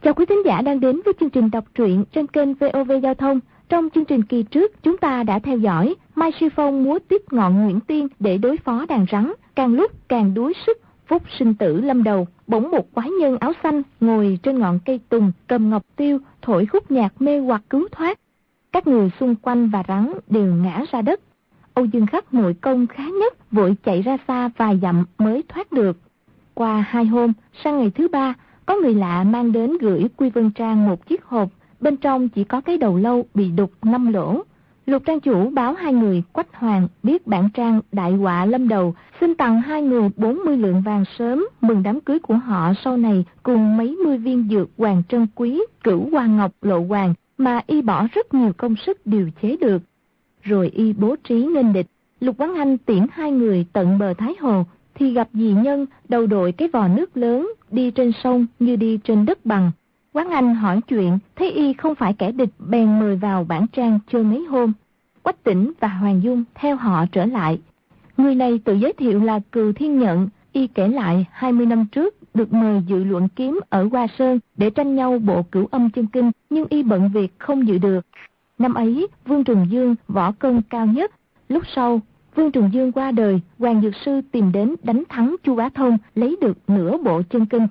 Chào quý thính giả đang đến với chương trình đọc truyện trên kênh VOV Giao thông. Trong chương trình kỳ trước, chúng ta đã theo dõi Mai Sư Phong múa tiếp ngọn Nguyễn Tiên để đối phó đàn rắn, càng lúc càng đuối sức, phút sinh tử lâm đầu. Bỗng một quái nhân áo xanh ngồi trên ngọn cây tùng, cầm ngọc tiêu, thổi khúc nhạc mê hoặc cứu thoát. Các người xung quanh và rắn đều ngã ra đất. Âu Dương Khắc nội công khá nhất, vội chạy ra xa vài dặm mới thoát được. Qua 2 hôm, sang ngày thứ 3, có người lạ mang đến gửi Quy Vân Trang một chiếc hộp, bên trong chỉ có cái đầu lâu bị đục 5 lỗ. Lục trang chủ báo 2 người Quách Hoàng biết bản trang đại họa lâm đầu, xin tặng 2 người 40 lượng vàng sớm, mừng đám cưới của họ sau này, cùng mấy mươi viên dược hoàng trân quý, cửu hoa ngọc lộ hoàng mà y bỏ rất nhiều công sức điều chế được. Rồi y bố trí nghênh địch. Lục Quán Anh tiễn 2 người tận bờ Thái Hồ, thì gặp dị nhân đầu đội cái vò nước lớn, đi trên sông như đi trên đất bằng. Quán Anh hỏi chuyện, thấy y không phải kẻ địch, bèn mời vào bản trang chơi mấy hôm. Quách Tĩnh và Hoàng Dung theo họ trở lại. Người này tự giới thiệu là Cừu Thiên Nhận. Y kể lại 20 năm trước được mời dự luận kiếm ở Hoa Sơn để tranh nhau bộ Cửu Âm Chân Kinh, nhưng y bận việc không dự được. Năm ấy Vương Trùng Dương võ công cao nhất. Lúc sau Vương Trùng Dương qua đời, Hoàng Dược Sư tìm đến đánh thắng Chu Bá Thông, lấy được nửa bộ chân kinh.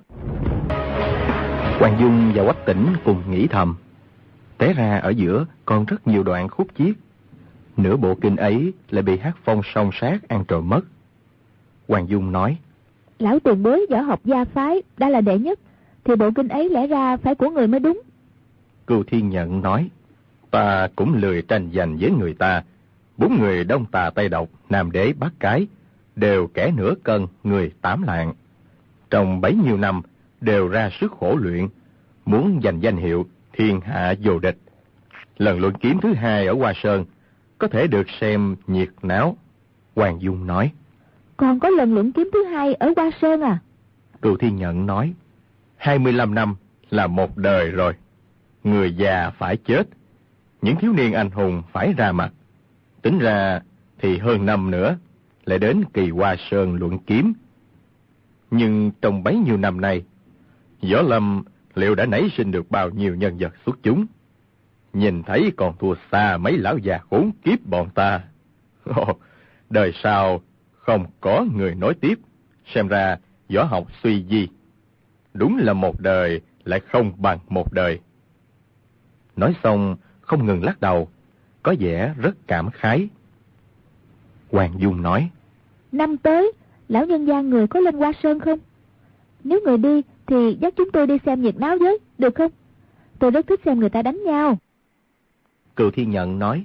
Hoàng Dung và Quách Tĩnh cùng nghĩ thầm, té ra ở giữa còn rất nhiều đoạn khúc chiết, nửa bộ kinh ấy lại bị Hát Phong song sát ăn trộm mất. Hoàng Dung nói, lão tiền bối võ học gia phái đã là đệ nhất, thì bộ kinh ấy lẽ ra phải của người mới đúng. Cừu Thiên Nhận nói, ta cũng lười tranh giành với người ta. 4 người Đông Tà Tây Độc, Nam Đế Bắc Cái đều kẻ nửa cân, người 8 lạng. Trong bấy nhiêu năm đều ra sức khổ luyện, muốn giành danh hiệu thiên hạ vô địch. Lần luận kiếm thứ 2 ở Hoa Sơn có thể được xem nhiệt náo. Hoàng Dung nói, còn có lần luận kiếm thứ 2 ở Hoa Sơn à? Cừu Thiên Nhận nói, 25 năm là một đời rồi. Người già phải chết, những thiếu niên anh hùng phải ra mặt. Tính ra thì hơn năm nữa lại đến kỳ Hoa Sơn luận kiếm. Nhưng trong bấy nhiêu năm nay, Võ Lâm liệu đã nảy sinh được bao nhiêu nhân vật xuất chúng? Nhìn thấy còn thua xa mấy lão già khốn kiếp bọn ta. Đời sau không có người nối tiếp, xem ra võ học suy di. Đúng là một đời lại không bằng một đời. Nói xong không ngừng lắc đầu, có vẻ rất cảm khái. Hoàng Dung nói, năm tới lão nhân gia người có lên Hoa Sơn không? Nếu người đi thì dắt chúng tôi đi xem nhiệt náo với, được không? Tôi rất thích xem người ta đánh nhau. Cừu Thiên Nhận nói,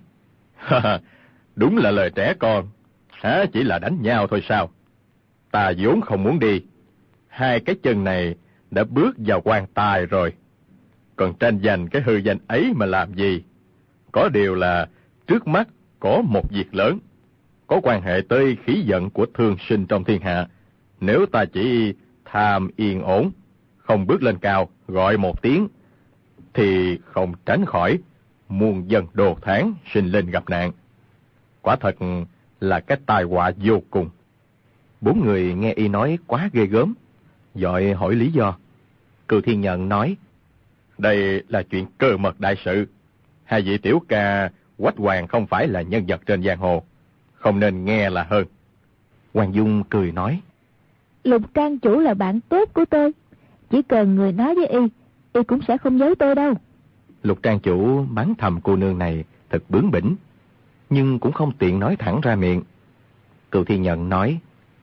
đúng là lời trẻ con, hả chỉ là đánh nhau thôi sao? Ta vốn không muốn đi, 2 cái chân này đã bước vào quan tài rồi, còn tranh giành cái hư danh ấy mà làm gì? Có điều là trước mắt có một việc lớn, có quan hệ tới khí vận của thương sinh trong thiên hạ. Nếu ta chỉ tham yên ổn, không bước lên cao gọi một tiếng, thì không tránh khỏi muôn dân đồ tháng sinh linh gặp nạn. Quả thật là cái tai họa vô cùng. 4 người nghe y nói quá ghê gớm, vội hỏi lý do. Cừu Thiên Nhận nói, đây là chuyện cơ mật đại sự. 2 vị tiểu ca Quách Hoàng không phải là nhân vật trên giang hồ, không nên nghe là hơn. Hoàng Dung cười nói, Lục trang chủ là bạn tốt của tôi, chỉ cần người nói với y cũng sẽ không giấu tôi đâu. Lục trang chủ mắng thầm cô nương này thật bướng bỉnh, nhưng cũng không tiện nói thẳng ra miệng. Cừu Thiên Nhận nói,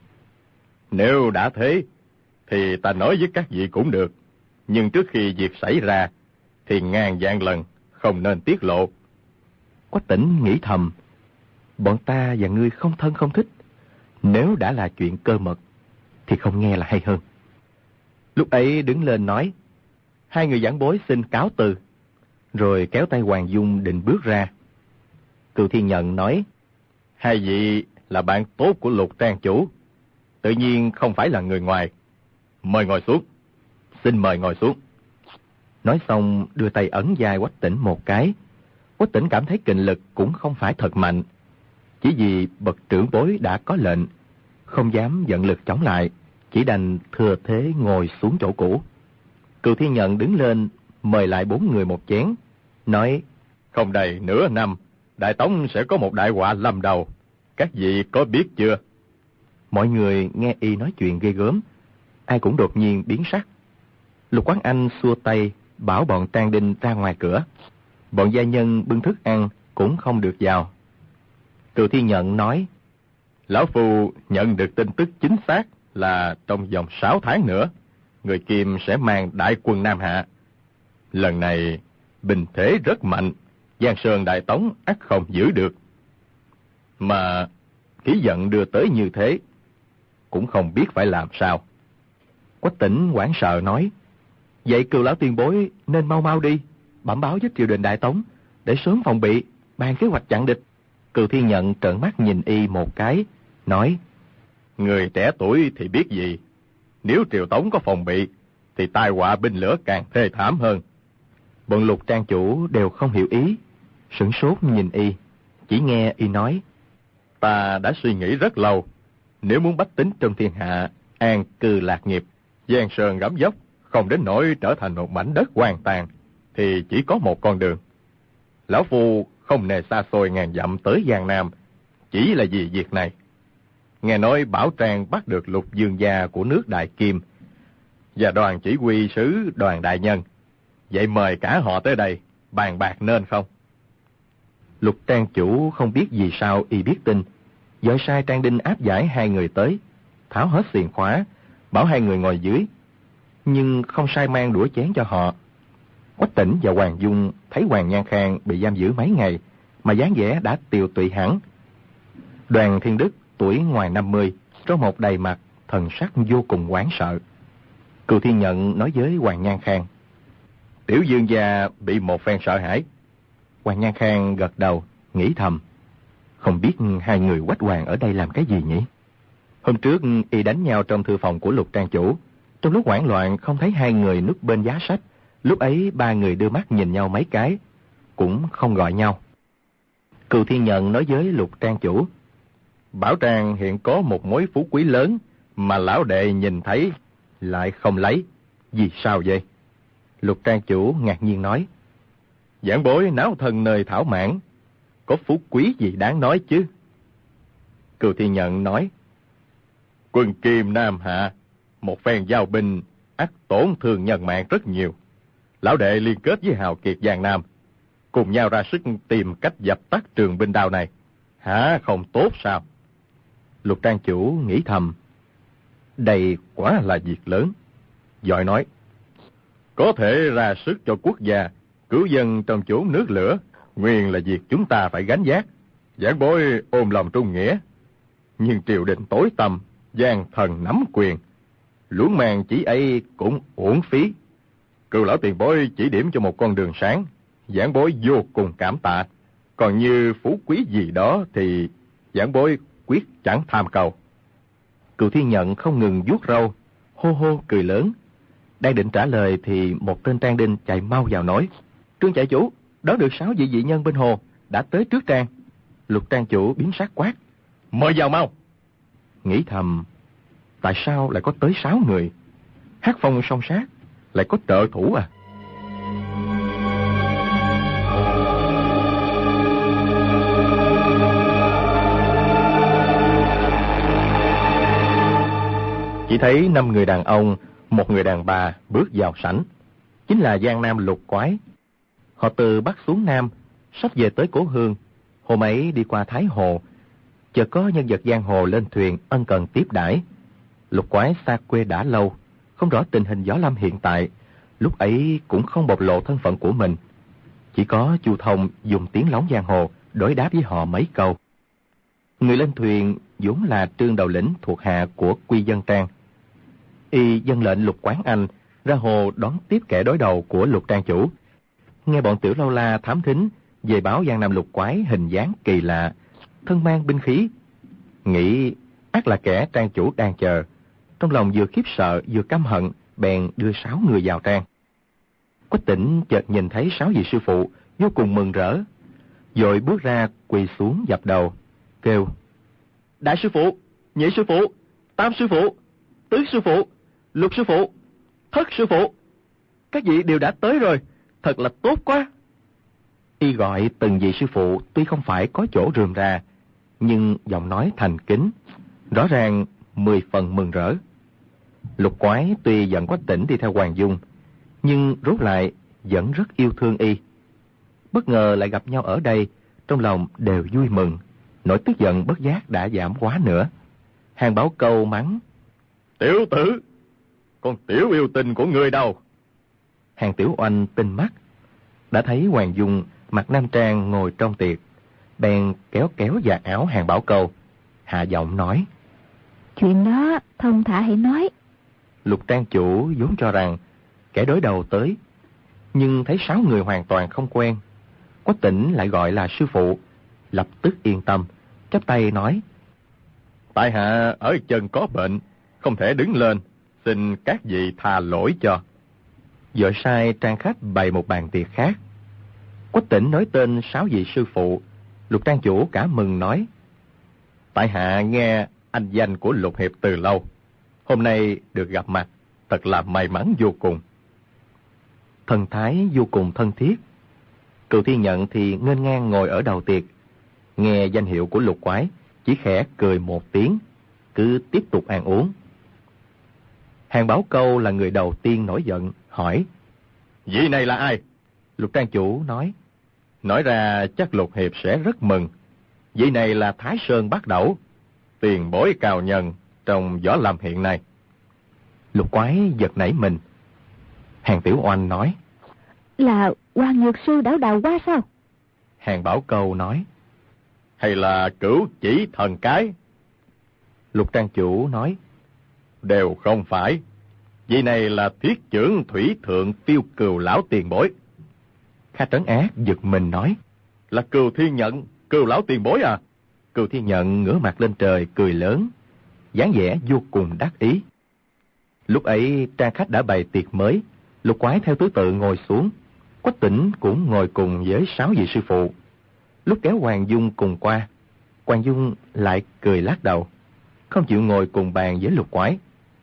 nếu đã thế thì ta nói với các vị cũng được, nhưng trước khi việc xảy ra thì ngàn vạn lần không nên tiết lộ. Quách Tĩnh nghĩ thầm, bọn ta và ngươi không thân không thích, nếu đã là chuyện cơ mật thì không nghe là hay hơn. Lúc ấy đứng lên nói, 2 người giảng bối xin cáo từ, rồi kéo tay Hoàng Dung định bước ra. Cừu Thiên Nhận nói, 2 vị là bạn tốt của Lục trang chủ, tự nhiên không phải là người ngoài. Mời ngồi xuống, xin mời ngồi xuống. Nói xong đưa tay ấn vai Quách Tĩnh một cái. Quách Tĩnh cảm thấy kình lực cũng không phải thật mạnh, chỉ vì bậc trưởng bối đã có lệnh, không dám vận lực chống lại, chỉ đành thừa thế ngồi xuống chỗ cũ. Cừu Thiên Nhận đứng lên, mời lại 4 người một chén, nói: không đầy nửa năm, Đại Tống sẽ có một đại họa lâm đầu. Các vị có biết chưa? Mọi người nghe y nói chuyện ghê gớm, ai cũng đột nhiên biến sắc. Lục Quán Anh xua tay, bảo bọn Trang Đinh ra ngoài cửa. Bọn gia nhân bưng thức ăn cũng không được vào. Cừu Thiên Nhận nói: lão phu nhận được tin tức chính xác là trong vòng 6 tháng nữa, người Kim sẽ mang đại quân Nam Hạ. Lần này binh thế rất mạnh, Giang Sơn Đại Tống ắt không giữ được. Mà khí vận đưa tới như thế, cũng không biết phải làm sao. Quách Tỉnh hoảng sợ nói: vậy Cừu lão tiền bối nên mau mau đi, bẩm báo với triều đình Đại Tống, để sớm phòng bị, bàn kế hoạch chặn địch. Cừu Thiên Nhận trợn mắt nhìn y một cái, nói: người trẻ tuổi thì biết gì, nếu triều Tống có phòng bị, thì tai họa binh lửa càng thê thảm hơn. Bọn Lục trang chủ đều không hiểu ý, sửng sốt nhìn y, chỉ nghe y nói: ta đã suy nghĩ rất lâu, nếu muốn bách tính trong thiên hạ an cư lạc nghiệp, Giang Sơn gấm dốc, không đến nỗi trở thành một mảnh đất hoang tàn, thì chỉ có một con đường. Lão phu không nề xa xôi ngàn dặm tới Giang Nam, chỉ là vì việc này. Nghe nói Bảo Trang bắt được Lục Dương gia của nước Đại Kim và đoàn chỉ huy sứ Đoàn đại nhân, vậy mời cả họ tới đây bàn bạc nên không? Lục trang chủ không biết vì sao y biết tin, dội sai Trang Đinh áp giải 2 người tới, tháo hết xiềng khóa, bảo 2 người ngồi dưới, nhưng không sai mang đũa chén cho họ. Quách Tỉnh và Hoàng Dung thấy Hoàng Nhan Khang bị giam giữ mấy ngày, mà dáng vẻ đã tiều tụy hẳn. Đoàn Thiên Đức tuổi ngoài 50, trong một đầy mặt, thần sắc vô cùng hoảng sợ. Cừu Thiên Nhận nói với Hoàng Nhan Khang: tiểu dương gia bị một phen sợ hãi. Hoàng Nhan Khang gật đầu, nghĩ thầm: không biết 2 người Quách Hoàng ở đây làm cái gì nhỉ? Hôm trước y đánh nhau trong thư phòng của Lục trang chủ, trong lúc hoảng loạn không thấy 2 người núp bên giá sách, lúc ấy 3 người đưa mắt nhìn nhau mấy cái, cũng không gọi nhau. Cừu Thiên Nhận nói với Lục trang chủ: Bảo Trang hiện có một mối phú quý lớn, mà lão đệ nhìn thấy lại không lấy, vì sao vậy? Lục trang chủ ngạc nhiên nói: giảng bối náo thân nơi thảo mãn, có phú quý gì đáng nói chứ? Cừu Thiên Nhận nói: quân Kim Nam Hạ, một phen giao binh ắt tổn thương nhân mạng rất nhiều. Lão đệ liên kết với hào kiệt Giang Nam, cùng nhau ra sức tìm cách dập tắt trường binh đao này, hả không tốt sao? Lục trang chủ nghĩ thầm: đây quả là việc lớn. Vội nói: có thể ra sức cho quốc gia, cứu dân trong chốn nước lửa, nguyên là việc chúng ta phải gánh vác. Giảng bối ôm lòng trung nghĩa, nhưng triều đình tối tăm, gian thần nắm quyền, luống màng chỉ ấy cũng uổng phí. Cừu lão tiền bối chỉ điểm cho một con đường sáng, giảng bối vô cùng cảm tạ. Còn như phú quý gì đó thì giảng bối quyết chẳng tham cầu. Cừu Thiên Nhận không ngừng vuốt râu, hô hô cười lớn. Đang định trả lời thì một tên Trang Đinh chạy mau vào nói: Trương trại chủ, đón được 6 vị dị nhân bên hồ, đã tới trước trang. Lục trang chủ biến sắc quát: mời vào mau. Nghĩ thầm: tại sao lại có tới 6 người? Hát phong song sát, lại có trợ thủ à? Chỉ thấy 5 người đàn ông, 1 người đàn bà bước vào sảnh, chính là Giang Nam Lục Quái. Họ từ Bắc xuống Nam, sắp về tới cố hương. Hôm ấy đi qua Thái Hồ, chợt có nhân vật giang hồ lên thuyền ân cần tiếp đãi. Lục Quái xa quê đã lâu, không rõ tình hình võ lâm hiện tại, lúc ấy cũng không bộc lộ thân phận của mình. Chỉ có Chu Thông dùng tiếng lóng giang hồ đối đáp với họ mấy câu. Người lên thuyền vốn là Trương đầu lĩnh thuộc hạ của Quy Dân Trang. Y dâng lệnh Lục Quán Anh ra hồ đón tiếp kẻ đối đầu của Lục trang chủ. Nghe bọn tiểu lâu la thám thính về báo Giang Nam Lục Quái hình dáng kỳ lạ, thân mang binh khí, nghĩ ắt là kẻ trang chủ đang chờ. Trong lòng vừa khiếp sợ vừa căm hận, bèn đưa 6 người vào trang. Quách Tỉnh chợt nhìn thấy 6 vị sư phụ, vô cùng mừng rỡ, vội bước ra quỳ xuống dập đầu, kêu: đại sư phụ, nhị sư phụ, tam sư phụ, tứ sư phụ, lục sư phụ, thất sư phụ. các vị đều đã tới rồi, thật là tốt quá. Y gọi từng vị sư phụ tuy không phải có chỗ rườm rà, nhưng giọng nói thành kính, rõ ràng 10 phần mừng rỡ. Lục Quái tuy giận Quách Tỉnh đi theo Hoàng Dung, nhưng rốt lại vẫn rất yêu thương y. Bất ngờ lại gặp nhau ở đây, trong lòng đều vui mừng, nỗi tức giận bất giác đã giảm quá nữa. Hàng Bảo Câu mắng: Tiểu tử, con tiểu yêu tình của ngươi đâu? Hàng Tiểu Oanh tinh mắt, đã thấy Hoàng Dung mặc nam trang ngồi trong tiệc, bèn kéo kéo vạt áo Hàng Bảo Câu, hạ giọng nói: Chuyện đó thông thả hãy nói. Lục trang chủ vốn cho rằng kẻ đối đầu tới, nhưng thấy 6 người hoàn toàn không quen, Quách Tỉnh lại gọi là sư phụ, lập tức yên tâm, chắp tay nói: Tại hạ ở chân có bệnh, không thể đứng lên, xin các vị tha lỗi cho. Vội sai trang khách bày một bàn tiệc khác. Quách Tỉnh nói tên 6 vị sư phụ. Lục trang chủ cả mừng nói: Tại hạ nghe anh danh của Lục Hiệp từ lâu, hôm nay được gặp mặt, thật là may mắn vô cùng. Thần thái vô cùng thân thiết. Cừu Thiên Nhận thì nghênh ngang ngồi ở đầu tiệc, nghe danh hiệu của Lục Quái, chỉ khẽ cười một tiếng, cứ tiếp tục ăn uống. Hàng Bảo Câu là người đầu tiên nổi giận, hỏi: Vị này là ai? Lục trang chủ nói ra chắc Lục Hiệp sẽ rất mừng. Vị này là Thái Sơn Bát Đẩu, tiền bối cao nhân trong võ lâm hiện nay. Lục Quái giật nảy mình. Hàng Tiểu Oanh nói: Là Hoàng Nhược Sư đảo đào qua sao? Hàng Bảo Câu nói: Hay là Cửu Chỉ Thần Cái? Lục trang chủ nói: Đều không phải. Vị này là Thiết Chưởng Thủy Thượng Tiêu Cừu lão tiền bối. Kha Trấn Ác giật mình nói: Là Cừu Thiên Nhận, Cừu lão tiền bối à? Cừu Thiên Nhận ngửa mặt lên trời cười lớn, dáng vẻ vô cùng đắc ý. Lúc ấy trang khách đã bày tiệc mới, Lục Quái theo thứ tự ngồi xuống, Quách Tỉnh cũng ngồi cùng với 6 vị sư phụ. Lúc kéo Hoàng Dung cùng qua, Hoàng Dung lại cười lắc đầu, không chịu ngồi cùng bàn với Lục Quái.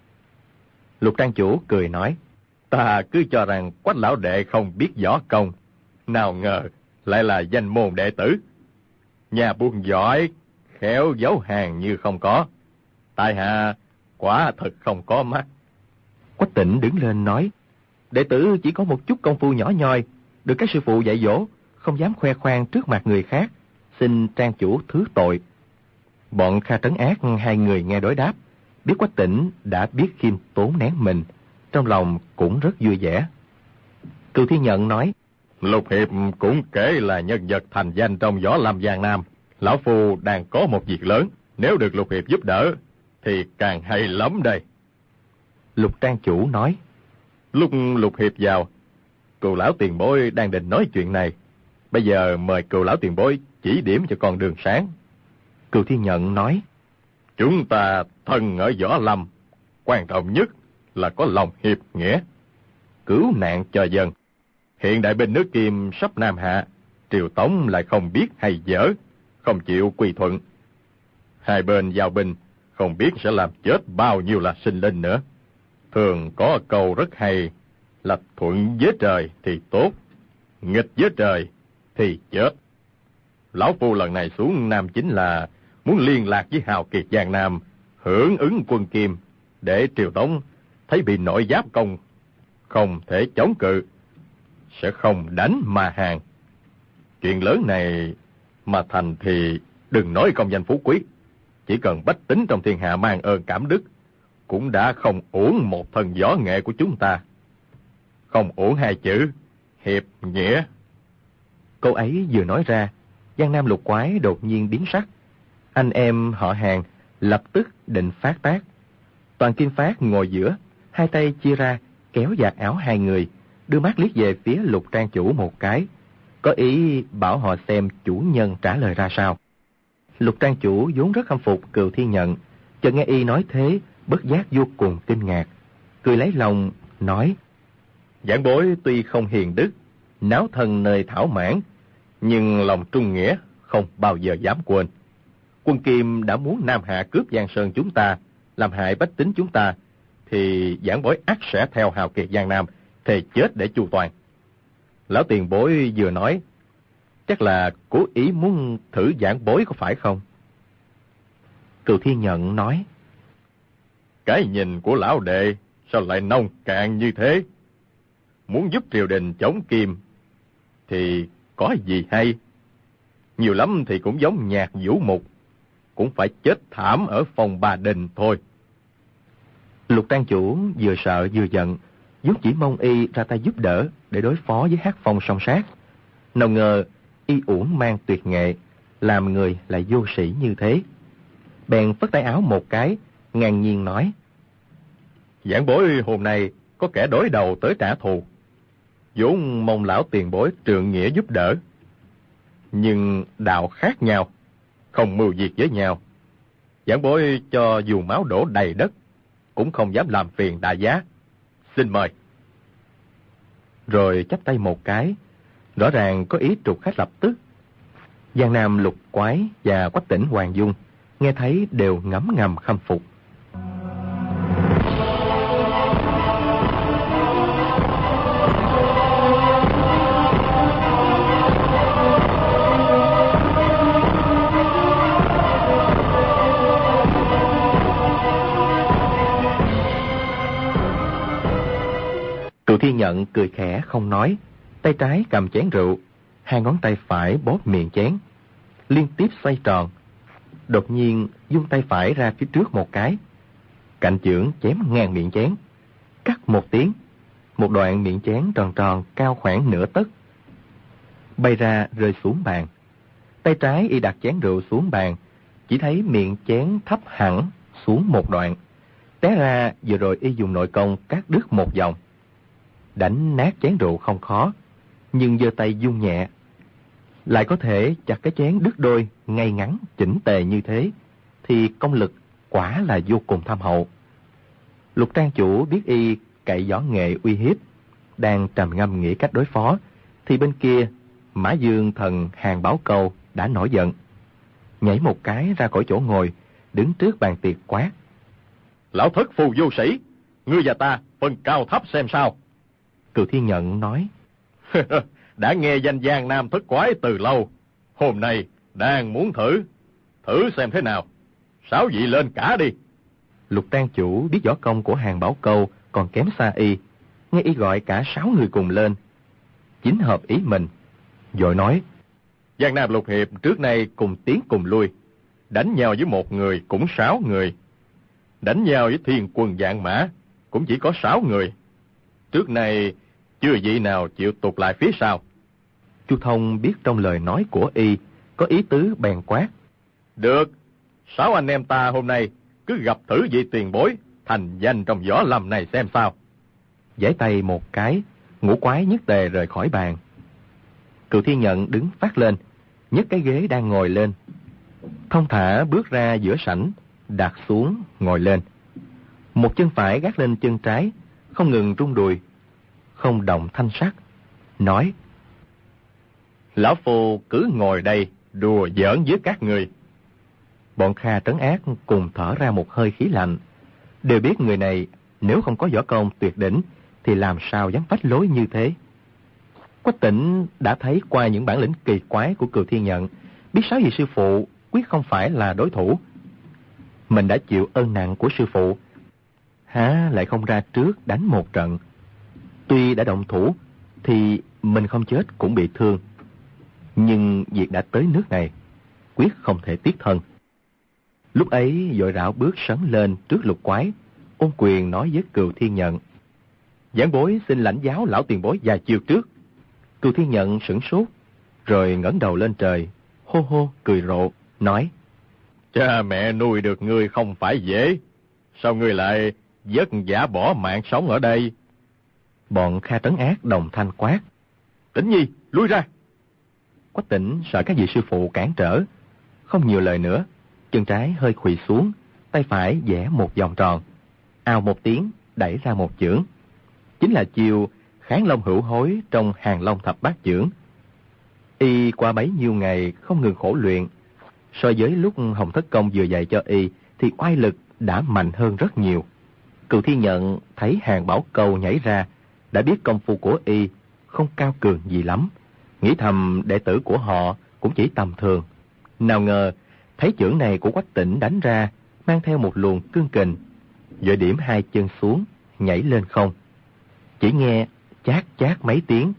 Lục trang chủ cười nói: Ta cứ cho rằng Quách lão đệ không biết võ công, nào ngờ lại là danh môn đệ tử. Nhà buôn giỏi, khéo giấu hàng như không có. Tại hạ quả thật không có mắt. Quách Tỉnh đứng lên nói: Đệ tử chỉ có một chút công phu nhỏ nhoi, được các sư phụ dạy dỗ, không dám khoe khoang trước mặt người khác, xin trang chủ thứ tội. Bọn Kha Trấn Ác 2 người nghe đối đáp, biết Quách Tỉnh đã biết khiêm tốn nén mình, trong lòng cũng rất vui vẻ. Cừu Thiên Nhận nói: Lục Hiệp cũng kể là nhân vật thành danh trong võ lâm Giang Nam. Lão phu đang có một việc lớn, nếu được Lục Hiệp giúp đỡ thì càng hay lắm đây. Lục trang chủ nói: Lúc Lục Hiệp vào, Cừu lão tiền bối đang định nói chuyện này. Bây giờ mời Cừu lão tiền bối chỉ điểm cho con đường sáng. Cừu Thiên Nhận nói: Chúng ta thân ở võ lâm, quan trọng nhất là có lòng hiệp nghĩa, cứu nạn cho dân. Hiện đại binh nước Kim sắp Nam hạ, Triều Tống lại không biết hay dở, không chịu quy thuận. Hai bên giao binh, không biết sẽ làm chết bao nhiêu là sinh linh nữa. Thường có câu rất hay là thuận với trời thì tốt, nghịch với trời thì chết. Lão phu lần này xuống Nam chính là muốn liên lạc với hào kiệt Giang Nam, hưởng ứng quân Kim, để Triều Tống thấy bị nội giáp công, không thể chống cự, sẽ không đánh mà hàng. Chuyện lớn này mà thành thì đừng nói công danh phú quý, chỉ cần bách tính trong thiên hạ mang ơn cảm đức, cũng đã không uổng một thần võ nghệ của chúng ta. Không uổng 2 chữ hiệp nghĩa. Câu ấy vừa nói ra, Giang Nam Lục Quái đột nhiên biến sắc. Anh em họ Hàng lập tức định phát tác. Toàn Kim Phát ngồi giữa, 2 tay chia ra kéo vạt áo 2 người, đưa mắt liếc về phía Lục trang chủ một cái, có ý bảo họ xem chủ nhân trả lời ra sao. Lục trang chủ vốn rất khâm phục Cừu Thiên Nhận, chợt nghe y nói thế, bất giác vô cùng kinh ngạc, cười lấy lòng nói: Giảng bối tuy không hiền đức, náo thân nơi thảo mãn, nhưng lòng trung nghĩa không bao giờ dám quên. Quân Kim đã muốn Nam hạ cướp Giang Sơn chúng ta, làm hại bách tính chúng ta, thì giảng bối ắt sẽ theo hào kiệt Giang Nam, thề chết để chu toàn. Lão tiền bối vừa nói, chắc là cố ý muốn thử giảng bối có phải không? Cừu Thiên Nhận nói, cái nhìn của lão đệ sao lại nông cạn như thế? Muốn giúp triều đình chống Kim thì có gì hay? Nhiều lắm thì cũng giống Nhạc Vũ Mục, cũng phải chết thảm ở phòng Bà Đình thôi. Lục Trang chủ vừa sợ vừa giận, vốn chỉ mong y ra tay giúp đỡ để đối phó với Hắc Phong song sát. Nào ngờ y uổng mang tuyệt nghệ, làm người lại vô sĩ như thế. Bèn phất tay áo một cái, ngang nhiên nói, giảng bối hôm nay có kẻ đối đầu tới trả thù, vốn mong lão tiền bối trượng nghĩa giúp đỡ. Nhưng đạo khác nhau, không mưu việc với nhau. Giảng bối cho dù máu đổ đầy đất, cũng không dám làm phiền đại giá. Xin mời. Rồi chắp tay một cái, rõ ràng có ý trục khách lập tức. Giang Nam Lục Quái và Quách Tỉnh Hoàng Dung nghe thấy đều ngấm ngầm khâm phục. Cừu Thiên Nhận cười khẽ không nói, tay trái cầm chén rượu, hai ngón tay phải bóp miệng chén, liên tiếp xoay tròn. Đột nhiên vung tay phải ra phía trước một cái, cạnh chưởng chém ngang miệng chén, cắt một tiếng, một đoạn miệng chén tròn tròn cao khoảng nửa tấc bay ra rơi xuống bàn. Tay trái y đặt chén rượu xuống bàn, chỉ thấy miệng chén thấp hẳn xuống một đoạn. Té ra vừa rồi y dùng nội công cắt đứt một vòng. Đánh nát chén rượu không khó, nhưng giơ tay vung nhẹ, lại có thể chặt cái chén đứt đôi ngay ngắn chỉnh tề như thế, thì công lực quả là vô cùng thâm hậu. Lục Trang chủ biết y cậy võ nghệ uy hiếp, đang trầm ngâm nghĩ cách đối phó, thì bên kia Mã Dương thần Hàng Báo Câu đã nổi giận, nhảy một cái ra khỏi chỗ ngồi, đứng trước bàn tiệc quát, lão thất phù vô sĩ, ngươi và ta phân cao thấp xem sao. Cừu Thiên Nhận nói, đã nghe danh Giang Nam thất quái từ lâu, hôm nay đang muốn thử xem thế nào. Sáu vị lên cả đi. Lục Trang chủ biết võ công của Hàng Bảo Câu còn kém xa y, nghe y gọi cả 6 người cùng lên, chính hợp ý mình, vội nói, Giang Nam Lục Hiệp trước nay cùng tiến cùng lui, đánh nhau với một người cũng 6 người, đánh nhau với Thiên Quân Vạn Mã cũng chỉ có 6 người. Trước nay chưa vị nào chịu tụt lại phía sau. Chu Thông biết trong lời nói của y có ý tứ, bèn quát, được, 6 anh em ta hôm nay cứ gặp thử vị tiền bối thành danh trong võ lâm này xem sao. Giãy tay một cái, ngũ quái nhất tề rời khỏi bàn. Cừu Thiên Nhận đứng phát lên, nhấc cái ghế đang ngồi lên, thong thả bước ra giữa sảnh, đặt xuống ngồi lên. Một chân phải gác lên chân trái, không ngừng rung đùi, không động thanh sắc, nói, lão phu cứ ngồi đây đùa giỡn với các người. Bọn Kha Trấn Ác cùng thở ra một hơi khí lạnh, đều biết người này nếu không có võ công tuyệt đỉnh thì làm sao dám phách lối như thế. Quách Tỉnh đã thấy qua những bản lĩnh kỳ quái của Cừu Thiên Nhận, biết 6 vị sư phụ quyết không phải là đối thủ. Mình đã chịu ơn nặng của sư phụ, há lại không ra trước đánh một trận. Tuy đã động thủ thì mình không chết cũng bị thương, nhưng việc đã tới nước này, quyết không thể tiếc thân. Lúc ấy vội rảo bước sấn lên trước Lục Quái, ôn quyền nói với Cừu Thiên Nhận, giảng bối xin lãnh giáo lão tiền bối vài chiêu trước. Cừu Thiên Nhận sửng sốt, rồi ngẩng đầu lên trời, hô hô cười rộ, nói, cha mẹ nuôi được ngươi không phải dễ, sao ngươi lại vất vả bỏ mạng sống ở đây? Bọn Kha Trấn Ác đồng thanh quát, Tỉnh Nhi, lui ra. Quách Tỉnh sợ các vị sư phụ cản trở, không nhiều lời nữa, chân trái hơi khuỵu xuống, tay phải vẽ một vòng tròn, ào một tiếng đẩy ra một chưởng, chính là chiêu Kháng Long Hữu Hối trong Hàng Long Thập Bát Chưởng. Y qua bấy nhiêu ngày không ngừng khổ luyện, so với lúc Hồng Thất Công vừa dạy cho y thì oai lực đã mạnh hơn rất nhiều. Cừu Thiên Nhận thấy Hàng Bảo Câu nhảy ra, đã biết công phu của y không cao cường gì lắm, nghĩ thầm đệ tử của họ cũng chỉ tầm thường. Nào ngờ thấy chưởng này của Quách Tĩnh đánh ra mang theo một luồng cương kình, vội điểm hai chân xuống, nhảy lên không. Chỉ nghe chát chát mấy tiếng,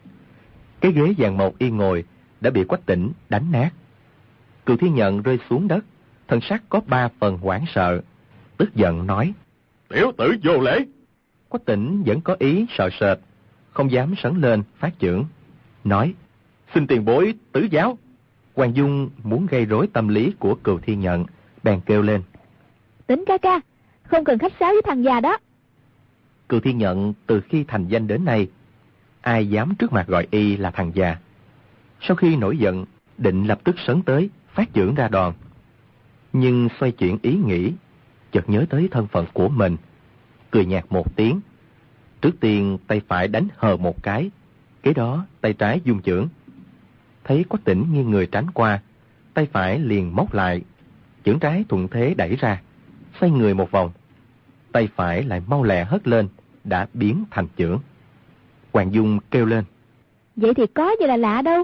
cái ghế vàng mộc y ngồi đã bị Quách Tĩnh đánh nát. Cừu Thiên Nhận rơi xuống đất, thân sắc có 3 phần hoảng sợ, tức giận nói: "Tiểu tử vô lễ!" Quách Tĩnh vẫn có ý sợ sệt, không dám sấn lên phát chưởng, nói: "Xin tiền bối tứ giáo." Hoàng Dung muốn gây rối tâm lý của Cừu Thiên Nhận, bèn kêu lên: "Tĩnh ca ca, không cần khách sáo với thằng già đó." Cừu Thiên Nhận từ khi thành danh đến nay, ai dám trước mặt gọi y là thằng già. Sau khi nổi giận, định lập tức sấn tới phát chưởng ra đòn, nhưng xoay chuyển ý nghĩ, chợt nhớ tới thân phận của mình, cười nhạt một tiếng. Trước tiên tay phải đánh hờ một cái, kế đó tay trái dung chưởng. Thấy Quách Tĩnh nghiêng người tránh qua, tay phải liền móc lại, chưởng trái thuận thế đẩy ra, xoay người một vòng, tay phải lại mau lẹ hất lên, đã biến thành chưởng. Hoàng Dung kêu lên: "Vậy thì có gì là lạ đâu.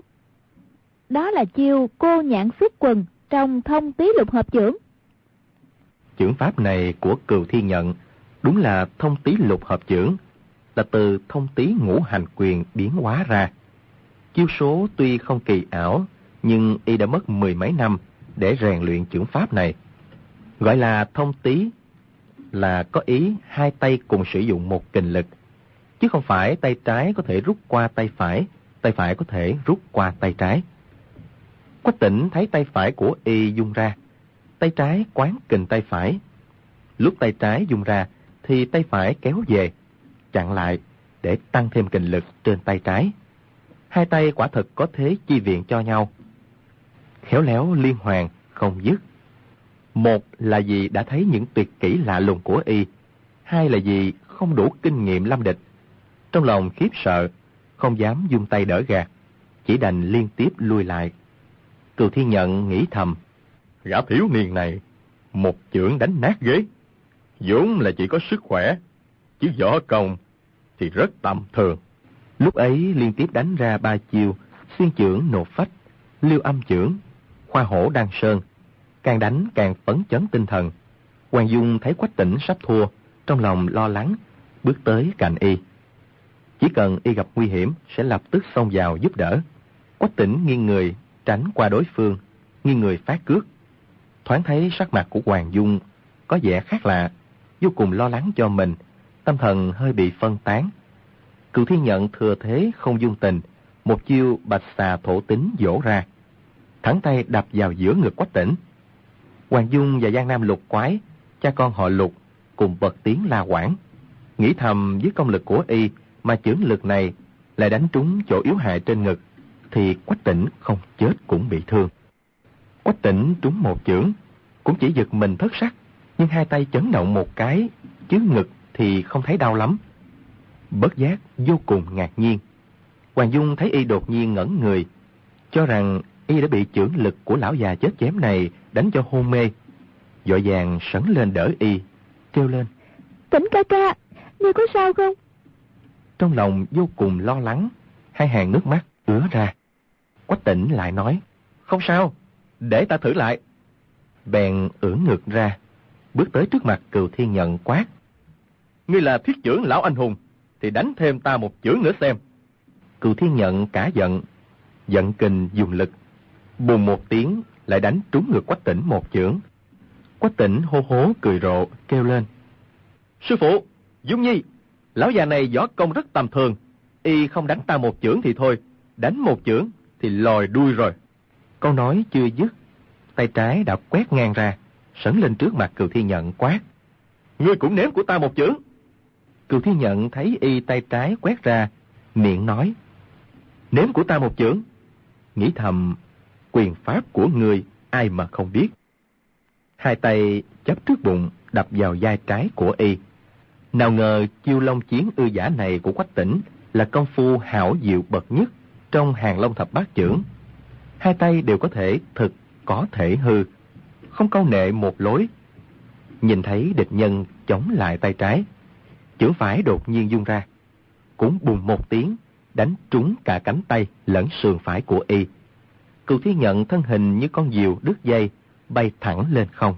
Đó là chiêu cô nhãn xuất quần trong Thông Tý Lục Hợp chưởng." Chưởng pháp này của Cừu Thiên Nhận đúng là Thông Tý Lục Hợp chưởng, là từ Thông Tý Ngũ Hành Quyền biến hóa ra. Chiêu số tuy không kỳ ảo, nhưng y đã mất 10 mấy năm để rèn luyện chưởng pháp này. Gọi là thông tý là có ý hai tay cùng sử dụng một kình lực, chứ không phải tay trái có thể rút qua tay phải có thể rút qua tay trái. Quách Tĩnh thấy tay phải của y dung ra, tay trái quán kình tay phải. Lúc tay trái dung ra thì tay phải kéo về, chặn lại để tăng thêm kình lực trên tay trái. Hai tay quả thực có thế chi viện cho nhau, khéo léo liên hoàn không dứt. Một là vì đã thấy những tuyệt kỹ lạ lùng của y, hai là vì không đủ kinh nghiệm lâm địch. Trong lòng khiếp sợ, không dám dung tay đỡ gạt, chỉ đành liên tiếp lui lại. Cừu Thiên Nhận nghĩ thầm: gã thiếu niên này một chưởng đánh nát ghế, vốn là chỉ có sức khỏe, chứ võ công thì rất tầm thường. Lúc ấy liên tiếp đánh ra 3 chiêu xuyên chưởng nột phách, liêu âm chưởng, khoa hổ đan sơn, càng đánh càng phấn chấn tinh thần. Hoàng Dung thấy Quách Tĩnh sắp thua, trong lòng lo lắng, bước tới cạnh y. Chỉ cần y gặp nguy hiểm sẽ lập tức xông vào giúp đỡ. Quách Tĩnh nghiêng người tránh qua đối phương, nghiêng người phát cước. Thoáng thấy sắc mặt của Hoàng Dung có vẻ khác lạ, vô cùng lo lắng cho mình, tâm thần hơi bị phân tán. Cừu Thiên Nhận thừa thế không dung tình, một chiêu bạch xà thổ tính vỗ ra, thẳng tay đập vào giữa ngực Quách Tĩnh. Hoàng Dung và Giang Nam Lục Quái, cha con họ Lục, cùng bật tiếng la quảng, nghĩ thầm với công lực của y mà chưởng lực này lại đánh trúng chỗ yếu hại trên ngực, thì Quách Tĩnh không chết cũng bị thương. Quách Tĩnh trúng một chưởng cũng chỉ giật mình thất sắc, nhưng hai tay chấn động một cái, chứ ngực thì không thấy đau lắm. Bất giác vô cùng ngạc nhiên. Hoàng Dung thấy y đột nhiên ngẩn người, cho rằng y đã bị chưởng lực của lão già chết chém này đánh cho hôn mê, vội vàng sấn lên đỡ y, kêu lên: Tĩnh ca ca, ngươi có sao không? Trong lòng vô cùng lo lắng, hai hàng nước mắt ứa ra. Quách Tĩnh lại nói: không sao, để ta thử lại. Bèn ưỡn ngực ra, bước tới trước mặt Cừu Thiên Nhận quát: ngươi là thiết chưởng lão anh hùng, thì đánh thêm ta một chưởng nữa xem. Cừu Thiên Nhận cả giận, giận kình dùng lực, bùm một tiếng lại đánh trúng ngực Quách Tĩnh một chưởng. Quách Tĩnh hô hố cười rộ, kêu lên: sư phụ, Dung Nhi, lão già này võ công rất tầm thường, y không đánh ta một chưởng thì thôi, đánh một chưởng thì lòi đuôi rồi. Câu nói chưa dứt, tay trái đã quét ngang ra, sấn lên trước mặt Cừu Thiên Nhận quát: ngươi cũng ném của ta một chưởng. Cừu Thiên Nhận thấy y tay trái quét ra, miệng nói: ném của ta một chưởng. Nghĩ thầm, quyền pháp của ngươi ai mà không biết. Hai tay chấp trước bụng đập vào vai trái của y. Nào ngờ chiêu long chiến ư giả này của Quách Tĩnh là công phu hảo diệu bậc nhất trong hàng long thập bát chưởng. Hai tay đều có thể thực, có thể hư, không câu nệ một lối. Nhìn thấy địch nhân chống lại tay trái, chưởng phải đột nhiên dung ra. cũng bùng một tiếng, đánh trúng cả cánh tay lẫn sườn phải của y. Cừu Thiên Nhận thân hình như con diều đứt dây, bay thẳng lên không.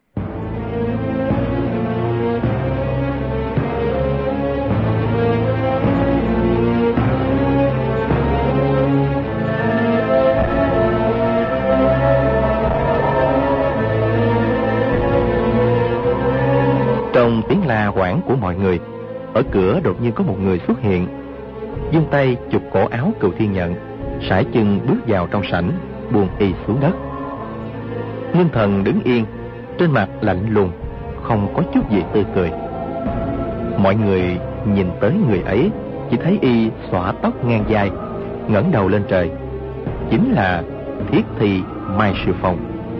Trong tiếng la hoảng của mọi người, ở cửa đột nhiên có một người xuất hiện, giương tay chụp cổ áo Cừu Thiên Nhận, sải chân bước vào trong sảnh, buông y xuống đất. Ngưng Thần đứng yên, trên mặt lạnh lùng, không có chút gì tươi cười. Mọi người nhìn tới người ấy, chỉ thấy y xõa tóc ngang vai, ngẩng đầu lên trời, chính là Thiết Thi Mai Sư Phong.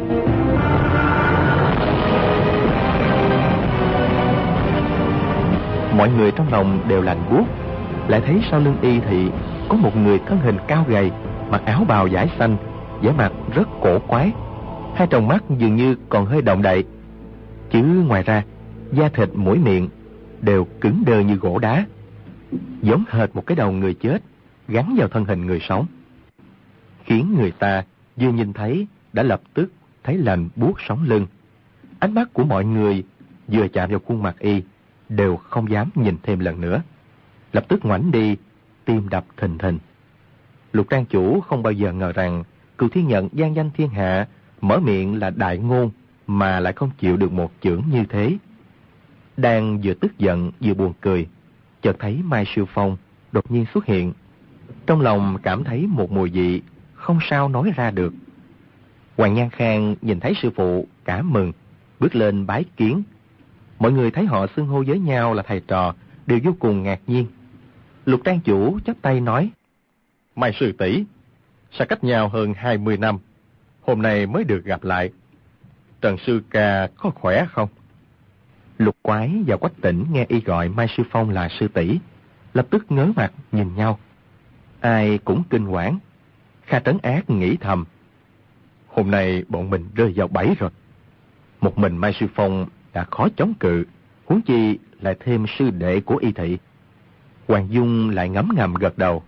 Mọi người trong lòng đều lạnh buốt, lại thấy sau lưng y thì có một người thân hình cao gầy, mặc áo bào vải xanh, vẻ mặt rất cổ quái, hai tròng mắt dường như còn hơi động đậy, chứ ngoài ra da thịt mũi miệng đều cứng đơ như gỗ đá, giống hệt một cái đầu người chết gắn vào thân hình người sống, khiến người ta vừa nhìn thấy đã lập tức thấy lạnh buốt sống lưng. Ánh mắt của mọi người vừa chạm vào khuôn mặt y đều không dám nhìn thêm lần nữa, lập tức ngoảnh đi, tim đập thình thình. Lục trang chủ không bao giờ ngờ rằng Cừu Thiên Nhận vang danh thiên hạ, mở miệng là đại ngôn mà lại không chịu được một chưởng như thế. Đang vừa tức giận vừa buồn cười, chợt thấy Mai Sư Phong đột nhiên xuất hiện, trong lòng cảm thấy một mùi vị không sao nói ra được. Hoàng Nhan Khang nhìn thấy sư phụ cảm mừng, bước lên bái kiến. Mọi người thấy họ xưng hô với nhau là thầy trò đều vô cùng ngạc nhiên. Lục trang chủ chắp tay nói: Mai sư tỷ, xa cách nhau hơn 20 năm, hôm nay mới được gặp lại. Trần sư ca có khỏe không? Lục Quái và Quách Tĩnh nghe y gọi Mai Sư Phong là sư tỷ, lập tức ngớ mặt nhìn nhau. Ai cũng kinh hoảng. Kha Trấn Ác nghĩ thầm: hôm nay bọn mình rơi vào bẫy rồi. Một mình Mai Sư Phong đã khó chống cự, huống chi lại thêm sư đệ của y thị. Hoàng Dung lại ngấm ngầm gật đầu.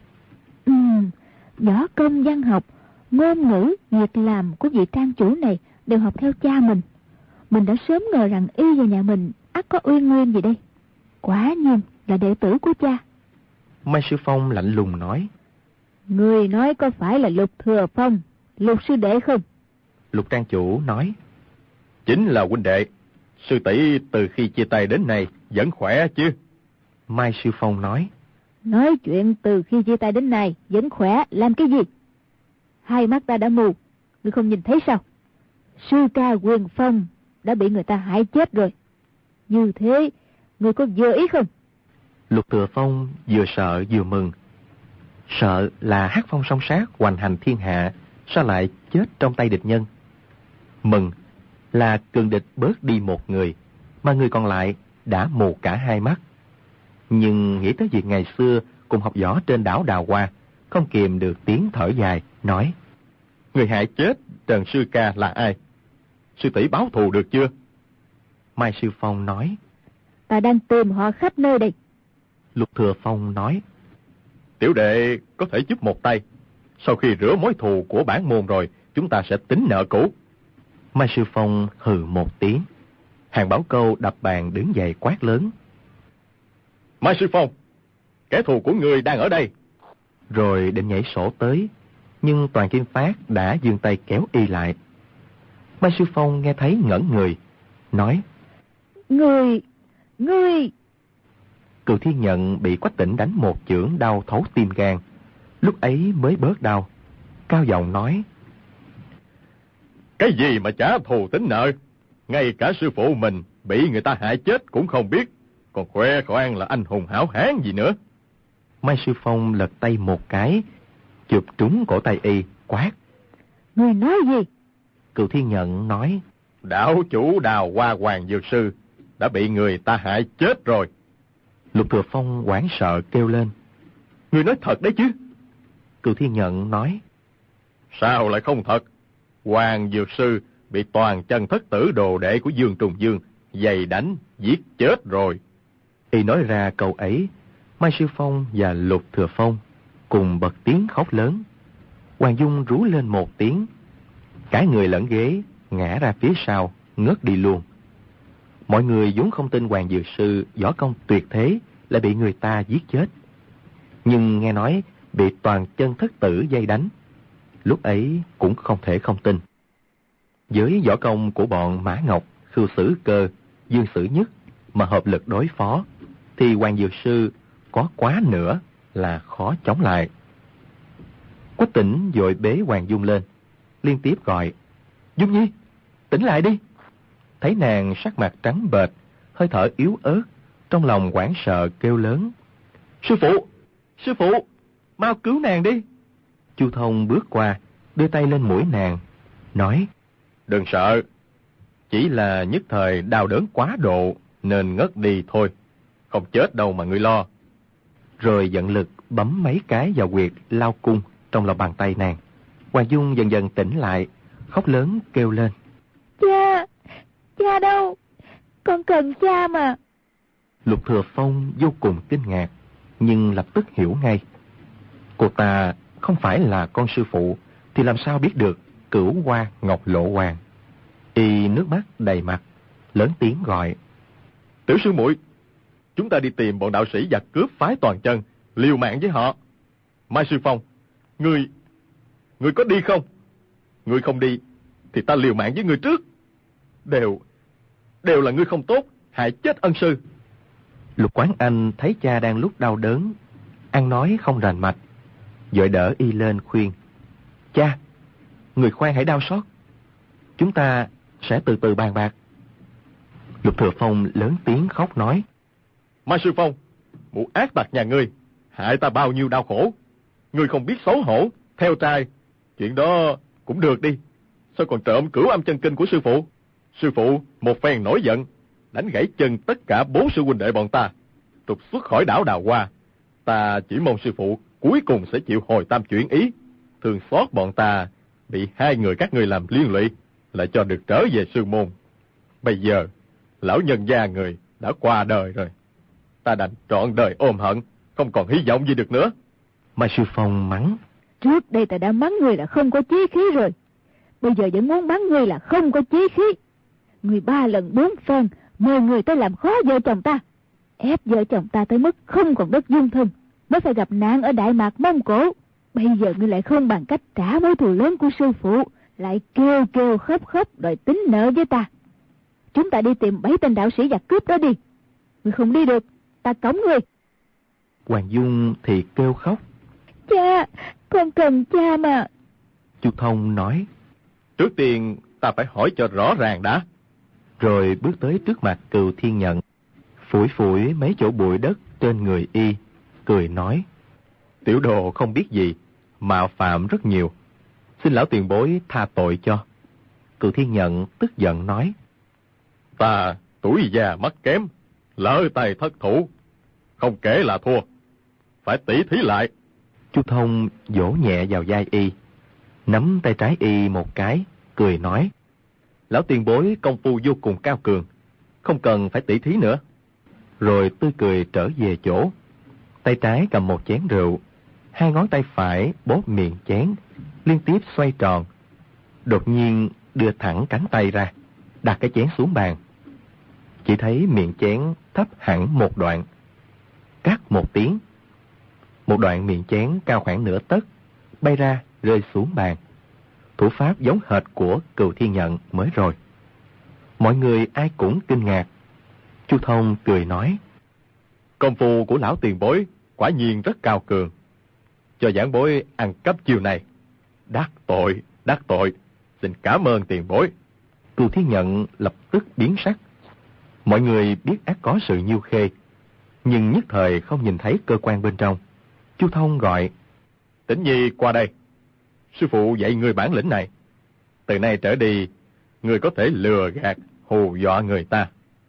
Võ công văn học, ngôn ngữ, việc làm của vị trang chủ này đều học theo cha mình. Mình đã sớm ngờ rằng y và nhà mình ắt có uyên nguyên gì đây. Quả nhiên là đệ tử của cha. Mai Sư Phong lạnh lùng nói: Người nói có phải là Lục Thừa Phong, Lục sư đệ không? Lục trang chủ nói: chính là huynh đệ. Sư tỷ từ khi chia tay đến nay vẫn khỏe chứ? Mai Sư Phong nói: nói chuyện từ khi chia tay đến nay vẫn khỏe làm cái gì? Hai mắt ta đã mù, ngươi không nhìn thấy sao? Sư ca Quyền Phong đã bị người ta hại chết rồi. Như thế, ngươi có vừa ý không? Lục Thừa Phong vừa sợ vừa mừng. Sợ là Hắc Phong song sát hoành hành thiên hạ, sao lại chết trong tay địch nhân? Mừng là cường địch bớt đi một người, mà người còn lại đã mù cả hai mắt. Nhưng nghĩ tới việc ngày xưa cùng học võ trên đảo Đào Hoa, không kìm được tiếng thở dài, nói: người hại chết Trần sư ca là ai? Sư tỷ báo thù được chưa? Mai Sư Phong nói: ta đang tìm họ khắp nơi đây. Lục Thừa Phong nói: tiểu đệ có thể giúp một tay. Sau khi rửa mối thù của bản môn rồi, chúng ta sẽ tính nợ cũ. Mai Sư Phong hừ một tiếng. Hàng Bảo Câu đập bàn đứng dậy quát lớn: Mai Sư Phong, kẻ thù của người đang ở đây. Rồi định nhảy sổ tới, nhưng Toàn Kim Phát đã giương tay kéo y lại. Mai Sư Phong nghe thấy ngẩn người, nói: Ngươi... Cừu Thiên Nhận bị Quách Tĩnh đánh một chưởng đau thấu tim gan, lúc ấy mới bớt đau, cao giọng nói: cái gì mà trả thù tính nợ? Ngay cả sư phụ mình bị người ta hại chết cũng không biết, còn khoe khoang là anh hùng hảo hán gì nữa. Mai Sư Phong lật tay một cái, chụp trúng cổ tay y, quát: người nói gì? Cừu Thiên Nhận nói: đảo chủ Đào Hoa Hoàng Dược Sư đã bị người ta hại chết rồi. Lục Thừa Phong hoảng sợ kêu lên: người nói thật đấy chứ? Cừu Thiên Nhận nói: sao lại không thật? Hoàng Dược Sư bị Toàn Chân Thất Tử đồ đệ của Dương Trùng Dương giày đánh giết chết rồi. Y nói ra câu ấy, Mai Sư Phong và Lục Thừa Phong cùng bật tiếng khóc lớn. Hoàng Dung rú lên một tiếng, cả người lẫn ghế ngã ra phía sau, ngất đi luôn. Mọi người vốn không tin Hoàng Dược Sư võ công tuyệt thế lại bị người ta giết chết, nhưng nghe nói bị toàn chân thất tử dây đánh, lúc ấy cũng không thể không tin. Với võ công của bọn Mã Ngọc, Khưu Sử Cơ, Dương Sử Nhất mà hợp lực đối phó, thì Hoàng Dược Sư có quá nữa là khó chống lại. Quách Tĩnh vội bế Hoàng Dung lên, liên tiếp gọi: Dung Nhi, tỉnh lại đi. Thấy nàng sắc mặt trắng bệch, hơi thở yếu ớt, trong lòng hoảng sợ kêu lớn: Sư phụ, sư phụ, mau cứu nàng đi. Chu Thông bước qua, đưa tay lên mũi nàng, nói: Đừng sợ, chỉ là nhất thời đau đớn quá độ nên ngất đi thôi, không chết đâu mà ngươi lo. Rồi giận lực bấm mấy cái vào huyệt lao cung trong lòng bàn tay nàng. Hoàng Dung dần dần tỉnh lại, khóc lớn kêu lên: Cha, cha đâu? Con cần cha mà. Lục Thừa Phong vô cùng kinh ngạc, nhưng lập tức hiểu ngay. Cô ta không phải là con sư phụ thì làm sao biết được Cửu Hoa Ngọc Lộ Hoàng. Y nước mắt đầy mặt, lớn tiếng gọi: Tiểu sư muội, chúng ta đi tìm bọn đạo sĩ giặc cướp phái Toàn Chân, liều mạng với họ. Mai Sư Phong, ngươi có đi không? Ngươi không đi thì ta liều mạng với ngươi trước. Đều là ngươi không tốt, hại chết ân sư. Lục Quán Anh thấy cha đang lúc đau đớn, ăn nói không rành mạch, vội đỡ y lên khuyên: Cha, người khoan hãy đau xót, chúng ta sẽ từ từ bàn bạc. Lục Thừa Phong lớn tiếng khóc nói: Mai Sư Phong, mụ ác tặc nhà ngươi hại ta bao nhiêu đau khổ, ngươi không biết xấu hổ, theo trai, chuyện đó cũng được đi, sao còn trộm Cửu Âm Chân Kinh của sư phụ? Sư phụ một phen nổi giận, đánh gãy chân tất cả 4 sư huynh đệ bọn ta, trục xuất khỏi đảo Đào Hoa. Ta chỉ mong sư phụ cuối cùng sẽ chịu hồi tam chuyển ý, thương xót bọn ta bị 2 người các ngươi làm liên lụy, lại cho được trở về sư môn. Bây giờ lão nhân gia người đã qua đời rồi, ta đành trọn đời ôm hận, không còn hy vọng gì được nữa. Mai Sư Phong mắng: Trước đây ta đã mắng ngươi là không có chí khí rồi, bây giờ vẫn muốn mắng ngươi là không có chí khí. Ngươi 3 lần 4 phen mời người tới làm khó vợ chồng ta, ép vợ chồng ta tới mức không còn đất dung thân, mới phải gặp nạn ở Đại Mạc Mông Cổ. Bây giờ ngươi lại không bằng cách trả mối thù lớn của sư phụ, lại kêu khóc đòi tính nợ với ta. Chúng ta đi tìm 7 tên đạo sĩ giặc cướp đó đi. Ngươi không đi được, ta cõng ngươi. Hoàng Dung thì kêu khóc: Cha, con cần cha mà. Chu Thông nói: Trước tiên ta phải hỏi cho rõ ràng đã. Rồi bước tới trước mặt Cừu Thiên Nhận, phủi mấy chỗ bụi đất trên người y, cười nói: Tiểu đồ không biết gì, mạo phạm rất nhiều, xin lão tiền bối tha tội cho. Cừu Thiên Nhận tức giận nói: Ta tuổi già mắt kém, lỡ tay thất thủ, không kể là thua, phải tỉ thí lại. Chu Thông vỗ nhẹ vào vai y, nắm tay trái y một cái, cười nói: Lão tiền bối công phu vô cùng cao cường, không cần phải tỉ thí nữa. Rồi tươi cười trở về chỗ, tay trái cầm một chén rượu, 2 ngón tay phải bóp miệng chén, liên tiếp xoay tròn. Đột nhiên đưa thẳng cánh tay ra, đặt cái chén xuống bàn. Chỉ thấy miệng chén thấp hẳn một đoạn, cắt một tiếng, một đoạn miệng chén cao khoảng nửa tấc bay ra rơi xuống bàn. Thủ pháp giống hệt của Cừu Thiên Nhận mới rồi. Mọi người ai cũng kinh ngạc. Chu Thông cười nói: Công phu của lão tiền bối quả nhiên rất cao cường, cho giảng bối ăn cắp chiều này, đắc tội, xin cảm ơn tiền bối. Cừu Thiên Nhận lập tức biến sắc. Mọi người biết ắt có sự nhiêu khê, nhưng nhất thời không nhìn thấy cơ quan bên trong. Chu Thông gọi: Tĩnh Nhi qua đây, sư phụ dạy ngươi bản lĩnh này. Từ nay trở đi, ngươi có thể lừa gạt, hù dọa người ta.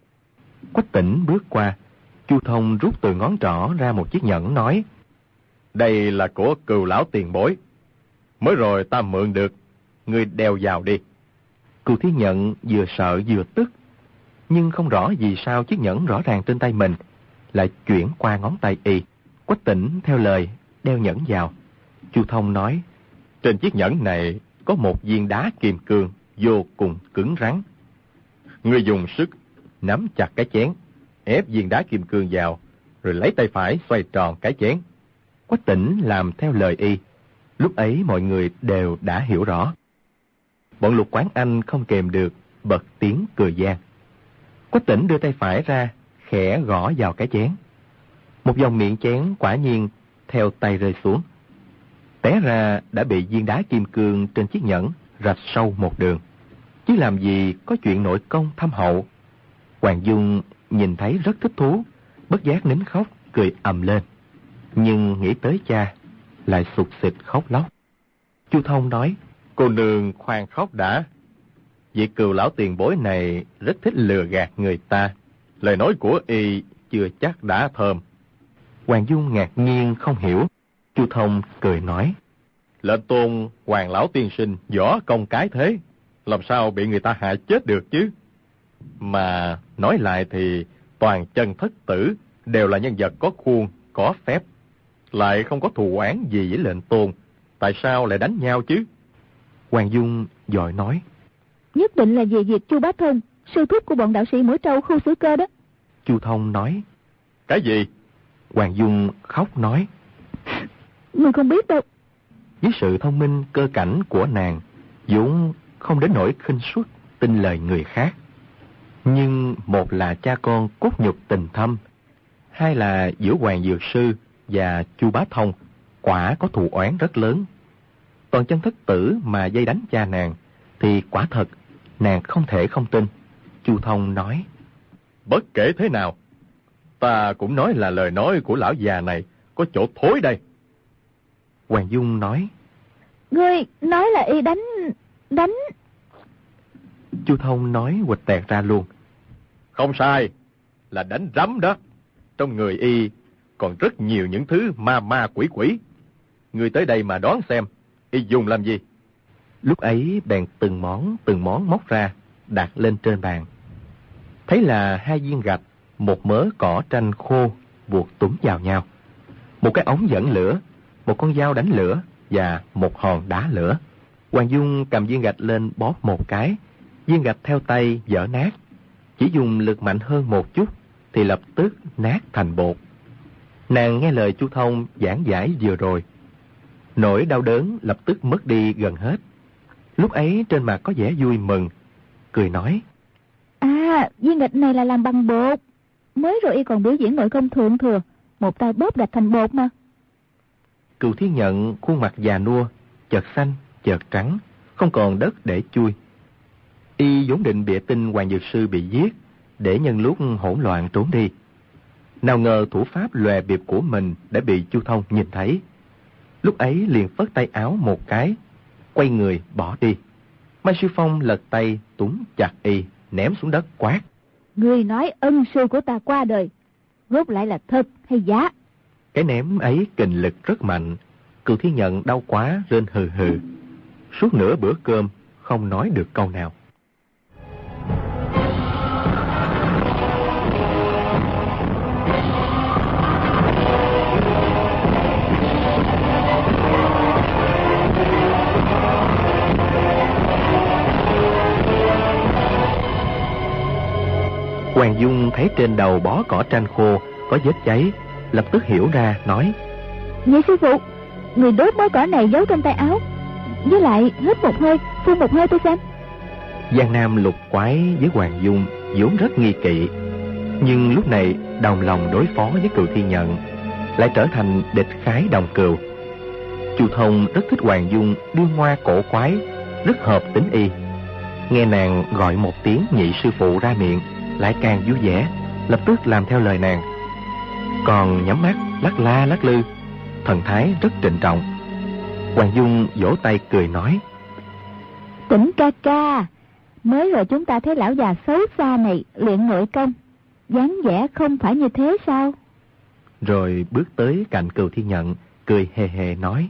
Quách Tĩnh bước qua, Chu Thông rút từ ngón trỏ ra một chiếc nhẫn nói: Đây là của Cừu lão tiền bối, mới rồi ta mượn được, ngươi đeo vào đi. Cừu Thiên Nhận vừa sợ vừa tức, nhưng không rõ vì sao chiếc nhẫn rõ ràng trên tay mình lại chuyển qua ngón tay y. Quách Tĩnh theo lời đeo nhẫn vào. Chu Thông nói, trên chiếc nhẫn này có một viên đá kim cương vô cùng cứng rắn. Ngươi dùng sức nắm chặt cái chén, ép viên đá kim cương vào, rồi lấy tay phải xoay tròn cái chén. Quách Tĩnh làm theo lời y. Lúc ấy mọi người đều đã hiểu rõ. Bọn Lục Quán Anh không kềm được, bật tiếng cười gian. Quách Tĩnh đưa tay phải ra, khẽ gõ vào cái chén. Một dòng miệng chén quả nhiên theo tay rơi xuống. Té ra đã bị viên đá kim cương trên chiếc nhẫn rạch sâu một đường. Chứ làm gì có chuyện nội công thâm hậu. Hoàng Dung nhìn thấy rất thích thú, bất giác nín khóc, cười ầm lên. Nhưng nghĩ tới cha, lại sụt sịt khóc lóc. Chu Thông nói, cô nương khoan khóc đã. Vị Cừu lão tiền bối này rất thích lừa gạt người ta. Lời nói của y chưa chắc đã thơm. Hoàng Dung ngạc nhiên không hiểu. Chu Thông cười nói, lệnh tôn Hoàng lão tiên sinh võ công cái thế, làm sao bị người ta hại chết được chứ? Mà nói lại thì toàn chân thất tử đều là nhân vật có khuôn, có phép, lại không có thù oán gì với lệnh tôn, tại sao lại đánh nhau chứ? Hoàng Dung vội nói, nhất định là về việc Chu Bá Thông, sư thúc của bọn đạo sĩ Mũi Trâu Khu Xử Cơ đó. Chu Thông nói, cái gì? Hoàng Dung khóc nói, Người không biết đâu. Với sự thông minh cơ cảnh của nàng, vốn không đến nỗi khinh suất tin lời người khác. Nhưng một là cha con cốt nhục tình thâm, hai là giữa Hoàng Dược Sư và Chu Bá Thông quả có thù oán rất lớn. Toàn chân thất tử mà dây đánh cha nàng thì quả thật nàng không thể không tin. Chu Thông nói, bất kể thế nào, ta cũng nói là lời nói của lão già này có chỗ thối đây. Hoàng Dung nói, Ngươi nói là y đánh. Chu Thông nói huỵch tẹt ra luôn, không sai, là đánh rắm đó. Trong người y còn rất nhiều những thứ ma quỷ. Ngươi tới đây mà đoán xem, y dùng làm gì? Lúc ấy bèn từng món móc ra, đặt lên trên bàn. Thấy là 2 viên gạch, một mớ cỏ tranh khô buộc túm vào nhau, một cái ống dẫn lửa, một con dao đánh lửa và một hòn đá lửa. Hoàng Dung cầm viên gạch lên bóp một cái, viên gạch theo tay vỡ nát. Chỉ dùng lực mạnh hơn một chút thì lập tức nát thành bột. Nàng nghe lời Chu Thông giảng giải vừa rồi, nỗi đau đớn lập tức mất đi gần hết. Lúc ấy trên mặt có vẻ vui mừng, cười nói, Viên gạch này là làm bằng bột. Mới rồi y còn biểu diễn nội công thượng thừa, một tay bóp gạch thành bột mà. Cừu Thiên Nhận khuôn mặt già nua, chợt xanh, chợt trắng, không còn đất để chui. Y vốn định bịa tin Hoàng Dược Sư bị giết, để nhân lúc hỗn loạn trốn đi. Nào ngờ thủ pháp lòe bịp của mình đã bị Chu Thông nhìn thấy. Lúc ấy liền phất tay áo một cái, quay người bỏ đi. Mai Sư Phong lật tay túm chặt y, ném xuống đất quát, Ngươi nói ân sư của ta qua đời, rốt lại là thật hay giả? Cái ném ấy kình lực rất mạnh. Cừu Thiên Nhận đau quá rên hừ hừ. Suốt nửa bữa cơm không nói được câu nào. Hoàng Dung thấy trên đầu bó cỏ tranh khô có vết cháy, lập tức hiểu ra, nói, Nhị sư phụ, người đốt bó cỏ này giấu trong tay áo, với lại hít một hơi, phun một hơi tôi xem. Giang Nam Lục Quái với Hoàng Dung vốn rất nghi kỵ, nhưng lúc này đồng lòng đối phó với Cừu Thiên Nhận, lại trở thành địch khái đồng cừu. Chu Thông rất thích Hoàng Dung điêu ngoa cổ quái, rất hợp tính y. Nghe nàng gọi một tiếng nhị sư phụ ra miệng, lại càng vui vẻ, lập tức làm theo lời nàng. Còn nhắm mắt lắc la lắc lư, thần thái rất trịnh trọng. Hoàng Dung vỗ tay cười nói, Tỉnh ca ca, mới rồi chúng ta thấy lão già xấu xa này luyện nội công, dáng vẻ không phải như thế sao? Rồi bước tới cạnh Cừu Thiên Nhận, cười hề hề nói,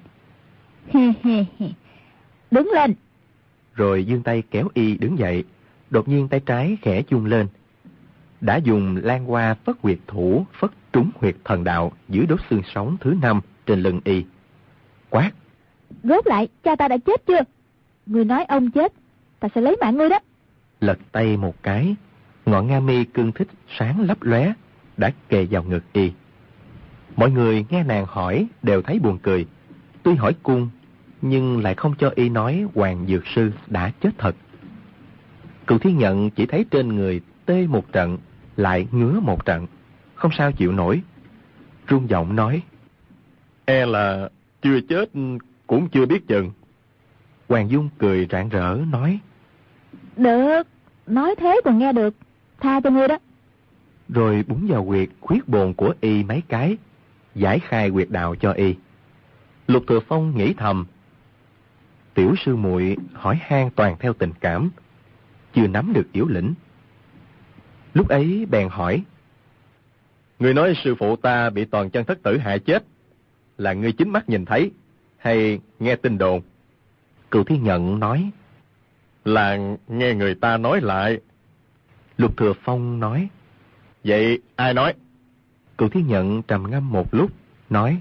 Đứng lên. Rồi giương tay kéo y đứng dậy. Đột nhiên tay trái khẽ chung lên, đã dùng lan hoa phất huyệt thủ phất trúng huyệt thần đạo dưới đốt xương sống thứ 5 trên lưng y. Quát: Rốt lại, cha ta đã chết chưa? Ngươi nói ông chết, ta sẽ lấy mạng ngươi đó. Lật tay một cái, ngọn nga mi cương thích sáng lấp lóe đã kề vào ngực y. Mọi người nghe nàng hỏi đều thấy buồn cười, tuy hỏi cung nhưng lại không cho y nói Hoàng Dược Sư đã chết thật. Cửu Thiên Nhận chỉ thấy trên người tê một trận, lại ngứa một trận, không sao chịu nổi, run giọng nói: E là chưa chết cũng chưa biết chừng. Hoàng Dung cười rạng rỡ nói: Được, nói thế còn nghe được, tha cho ngươi đó. Rồi búng vào huyệt khuyết bồn của y mấy cái, giải khai huyệt đạo cho y. Lục Thừa Phong nghĩ thầm: tiểu sư muội hỏi han toàn theo tình cảm, chưa nắm được yếu lĩnh. Lúc ấy bèn hỏi: Ngươi nói sư phụ ta bị Toàn Chân thất tử hại chết, là ngươi chính mắt nhìn thấy hay nghe tin đồn? Cửu Thiên Nhận nói: Là nghe người ta nói lại. Lục Thừa Phong nói: Vậy ai nói? Cửu Thiên Nhận trầm ngâm một lúc, nói: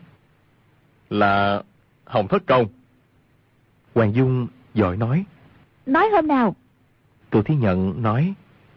Là Hồng Thất Công. Hoàng Dung vội nói: Nói hôm nào? Cửu Thiên Nhận nói: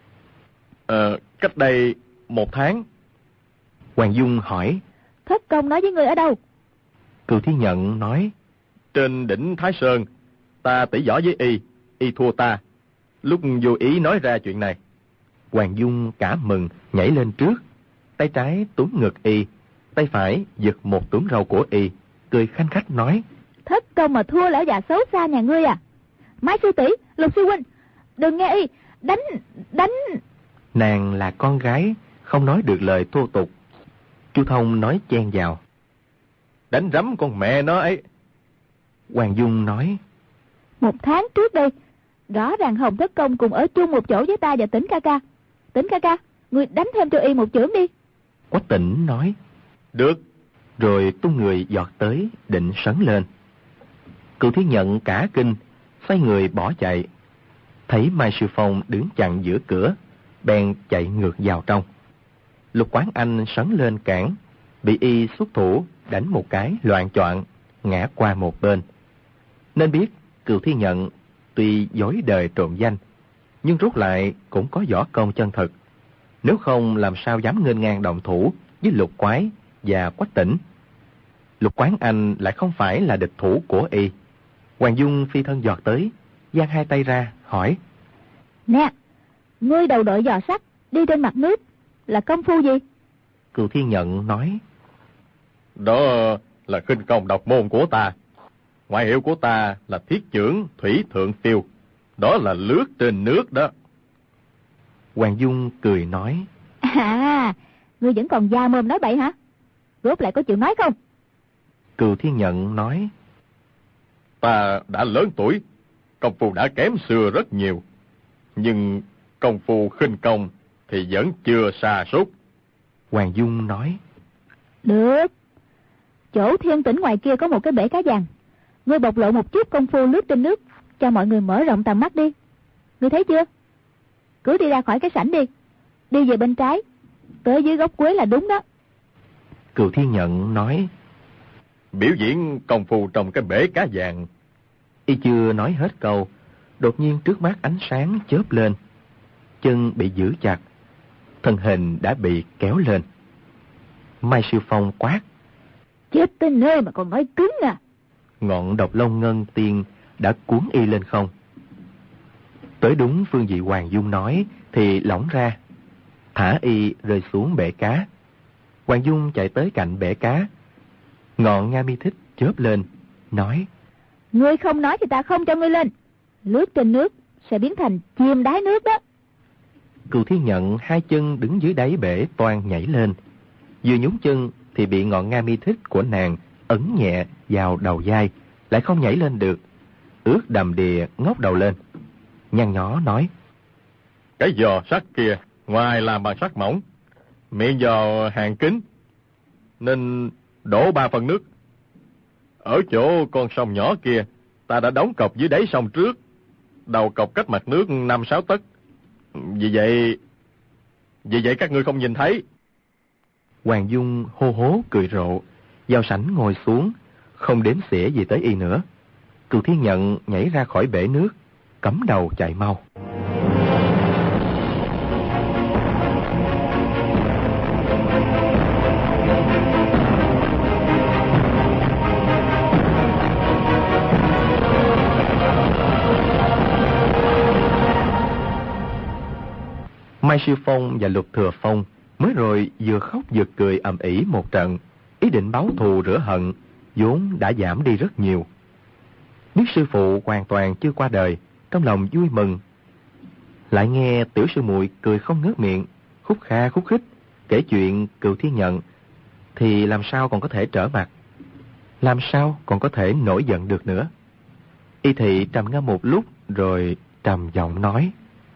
Cách đây 1 tháng. Hoàng Dung hỏi: Thất Công nói với ngươi ở đâu? Cửu Thiên Nhận nói: Trên đỉnh Thái Sơn, ta tỉ võ với y thua ta, lúc vô ý nói ra chuyện này. Hoàng Dung cả mừng nhảy lên trước, tay trái túm ngực y, tay phải giật một túm râu của y, cười khanh khách nói: Thất Công mà thua lão già xấu xa nhà ngươi à? Mai sư tỷ, Lục sư huynh, đừng nghe y, đánh. Nàng là con gái, không nói được lời thô tục. Chu Thông nói chen vào: Đánh rắm con mẹ nó ấy. Hoàng Dung nói: 1 tháng trước đây, rõ ràng Hồng Thất Công cùng ở chung một chỗ với ta và Tỉnh ca ca. Tỉnh ca ca, ngươi đánh thêm cho y một chưởng đi. Quách Tỉnh nói: Được. Rồi tung người giọt tới định sấn lên. Cửu Thiên Nhận cả kinh, xoay người bỏ chạy. Thấy Mai Sư Phong đứng chặn giữa cửa, bèn chạy ngược vào trong. Lục Quán Anh sấn lên cản, bị y xuất thủ đánh một cái loạng choạng, ngã qua một bên. Nên biết Cửu Thiên Nhận tuy dối đời trộm danh, nhưng rút lại cũng có võ công chân thực. Nếu không làm sao dám nghênh ngang động thủ với Lục Quái và Quách Tỉnh. Lục Quán Anh lại không phải là địch thủ của y. Hoàng Dung phi thân giọt tới, giang hai tay ra hỏi: Nè, ngươi đầu đội giò sắt, đi trên mặt nước, là công phu gì? Cửu Thiên Nhận nói: Đó là khinh công độc môn của ta. Ngoại hiệu của ta là Thiết Chưởng Thủy Thượng Tiêu, đó là lướt trên nước đó. Hoàng Dung cười nói: Ngươi vẫn còn da mồm nói bậy hả? Rốt lại có chịu nói không? Cửu Thiên Nhận nói: Ta đã lớn tuổi, công phu đã kém xưa rất nhiều, nhưng công phu khinh công thì vẫn chưa sa sút. Hoàng Dung nói: Được. Chỗ Thiên Tỉnh ngoài kia có một cái bể cá vàng, ngươi bộc lộ một chút công phu lướt trên nước, cho mọi người mở rộng tầm mắt đi. Ngươi thấy chưa? Cứ đi ra khỏi cái sảnh đi, đi về bên trái, tới dưới gốc quế là đúng đó. Cửu Thiên Nhận nói: Biểu diễn công phu trong cái bể cá vàng. Y chưa nói hết câu, đột nhiên trước mắt ánh sáng chớp lên, chân bị giữ chặt, thân hình đã bị kéo lên. Mai Sư Phong quát: Chết tới nơi mà còn nói cứng à? Ngọn độc long ngân tiên đã cuốn y lên không. Tới đúng phương vị Hoàng Dung nói thì lỏng ra, thả y rơi xuống bể cá. Hoàng Dung chạy tới cạnh bể cá, ngọn nga mi thích chớp lên, nói: Ngươi không nói thì ta không cho ngươi lên. Lướt trên nước sẽ biến thành chim đáy nước đó. Cửu Thiên Nhận hai chân đứng dưới đáy bể toan nhảy lên, vừa nhúng chân thì bị ngọn nga mi thích của nàng ấn nhẹ vào đầu vai, lại không nhảy lên được, ướt đầm đìa ngóc đầu lên, nhăn nhó nói: Cái giò sắt kia ngoài làm bằng sắt mỏng, miệng giò hàng kín, nên đổ 3 phần nước. Ở chỗ con sông nhỏ kia, ta đã đóng cọc dưới đáy sông trước, đầu cọc cách mặt nước 5-6 tấc. Vì vậy Vì vậy các ngươi không nhìn thấy. Hoàng Dung hô hố cười rộ, vào sảnh ngồi xuống, không đếm xỉa gì tới y nữa. Cừu Thiên Nhận nhảy ra khỏi bể nước, cắm đầu chạy mau. Mai Sư Phong và Lục Thừa Phong mới rồi vừa khóc vừa cười ầm ĩ một trận, ý định báo thù rửa hận vốn đã giảm đi rất nhiều. Biết sư phụ hoàn toàn chưa qua đời, trong lòng vui mừng. Lại nghe tiểu sư muội cười không ngớt miệng, khúc kha khúc khích kể chuyện Cừu Thiên Nhận, thì làm sao còn có thể trở mặt, làm sao còn có thể nổi giận được nữa. Y Thị trầm ngâm một lúc rồi trầm giọng nói: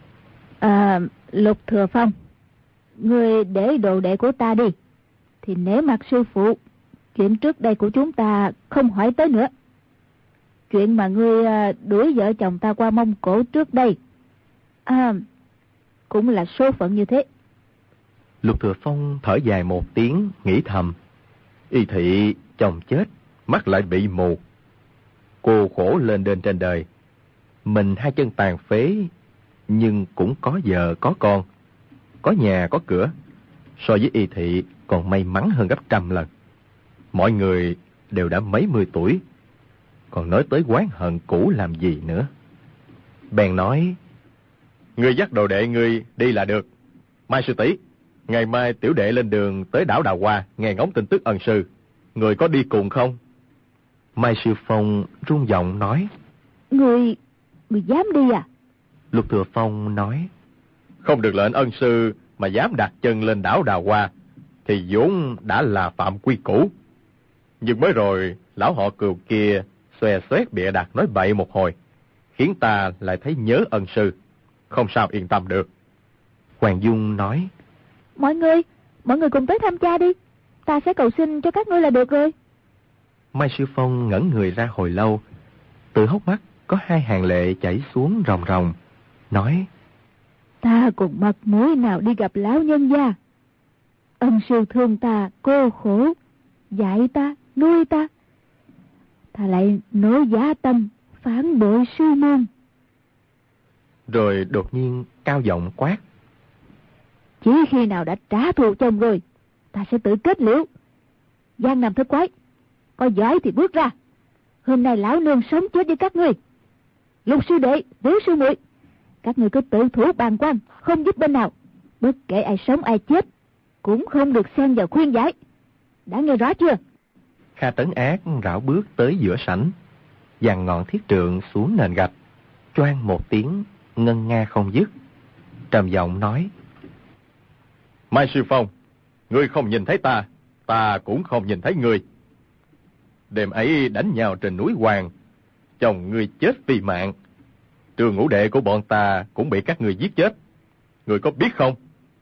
Lục Thừa Phong, ngươi để đồ đệ của ta đi, thì nể mặt sư phụ, chuyện trước đây của chúng ta không hỏi tới nữa. Chuyện mà ngươi đuổi vợ chồng ta qua Mông Cổ trước đây, cũng là số phận như thế. Lục Thừa Phong thở dài một tiếng, nghĩ thầm: Y Thị chồng chết, mắt lại bị mù. Cô khổ lên đên trên đời, mình hai chân tàn phế, nhưng cũng có vợ có con, có nhà có cửa, so với Y Thị còn may mắn hơn gấp trăm lần. Mọi người đều đã mấy mươi tuổi, còn nói tới oán hận cũ làm gì nữa. Bèn nói: Ngươi dắt đồ đệ ngươi đi là được. Mai sư tỷ, ngày mai tiểu đệ lên đường tới đảo Đào Hoa nghe ngóng tin tức ân sư, người có đi cùng không? Mai Sư Phong run giọng nói: Người dám đi à? Lục Thừa Phong nói: Không được lệnh ân sư mà dám đặt chân lên đảo Đào Hoa thì vốn đã là phạm quy củ. Nhưng mới rồi lão họ Cừu kia xòe xoét bịa đặt nói bậy một hồi, khiến ta lại thấy nhớ ân sư, không sao yên tâm được. Hoàng Dung nói: Mọi người cùng tới thăm cha đi, ta sẽ cầu xin cho các ngươi là được rồi. Mai Sư Phong ngẩn người ra hồi lâu, từ hốc mắt có hai hàng lệ chảy xuống ròng ròng, nói: Ta cùng mặt mũi nào đi gặp lão nhân gia. Ân sư thương ta cô khổ, dạy ta, nuôi ta, ta lại nổi dã tâm phản bội sư môn. Rồi đột nhiên cao giọng quát: Chỉ khi nào đã trả thù chồng rồi, ta sẽ tự kết liễu. Giang Nam thất quái, có giỏi thì bước ra. Hôm nay lão nương sống chết với các ngươi. Lục sư đệ, Tiểu sư muội, các ngươi cứ tự thủ bàn quan, không giúp bên nào. Bất kể ai sống ai chết, cũng không được xen vào khuyên giải. Đã nghe rõ chưa? Kha Tấn Ác rảo bước tới giữa sảnh, giằng ngọn thiết trượng xuống nền gạch, choang một tiếng ngân nga không dứt, trầm giọng nói: Mai Sư Phong, ngươi không nhìn thấy ta, ta cũng không nhìn thấy ngươi. Đêm ấy đánh nhau trên núi Hoàng, chồng ngươi chết vì mạng, Trường ngũ đệ của bọn ta cũng bị các ngươi giết chết, ngươi có biết không?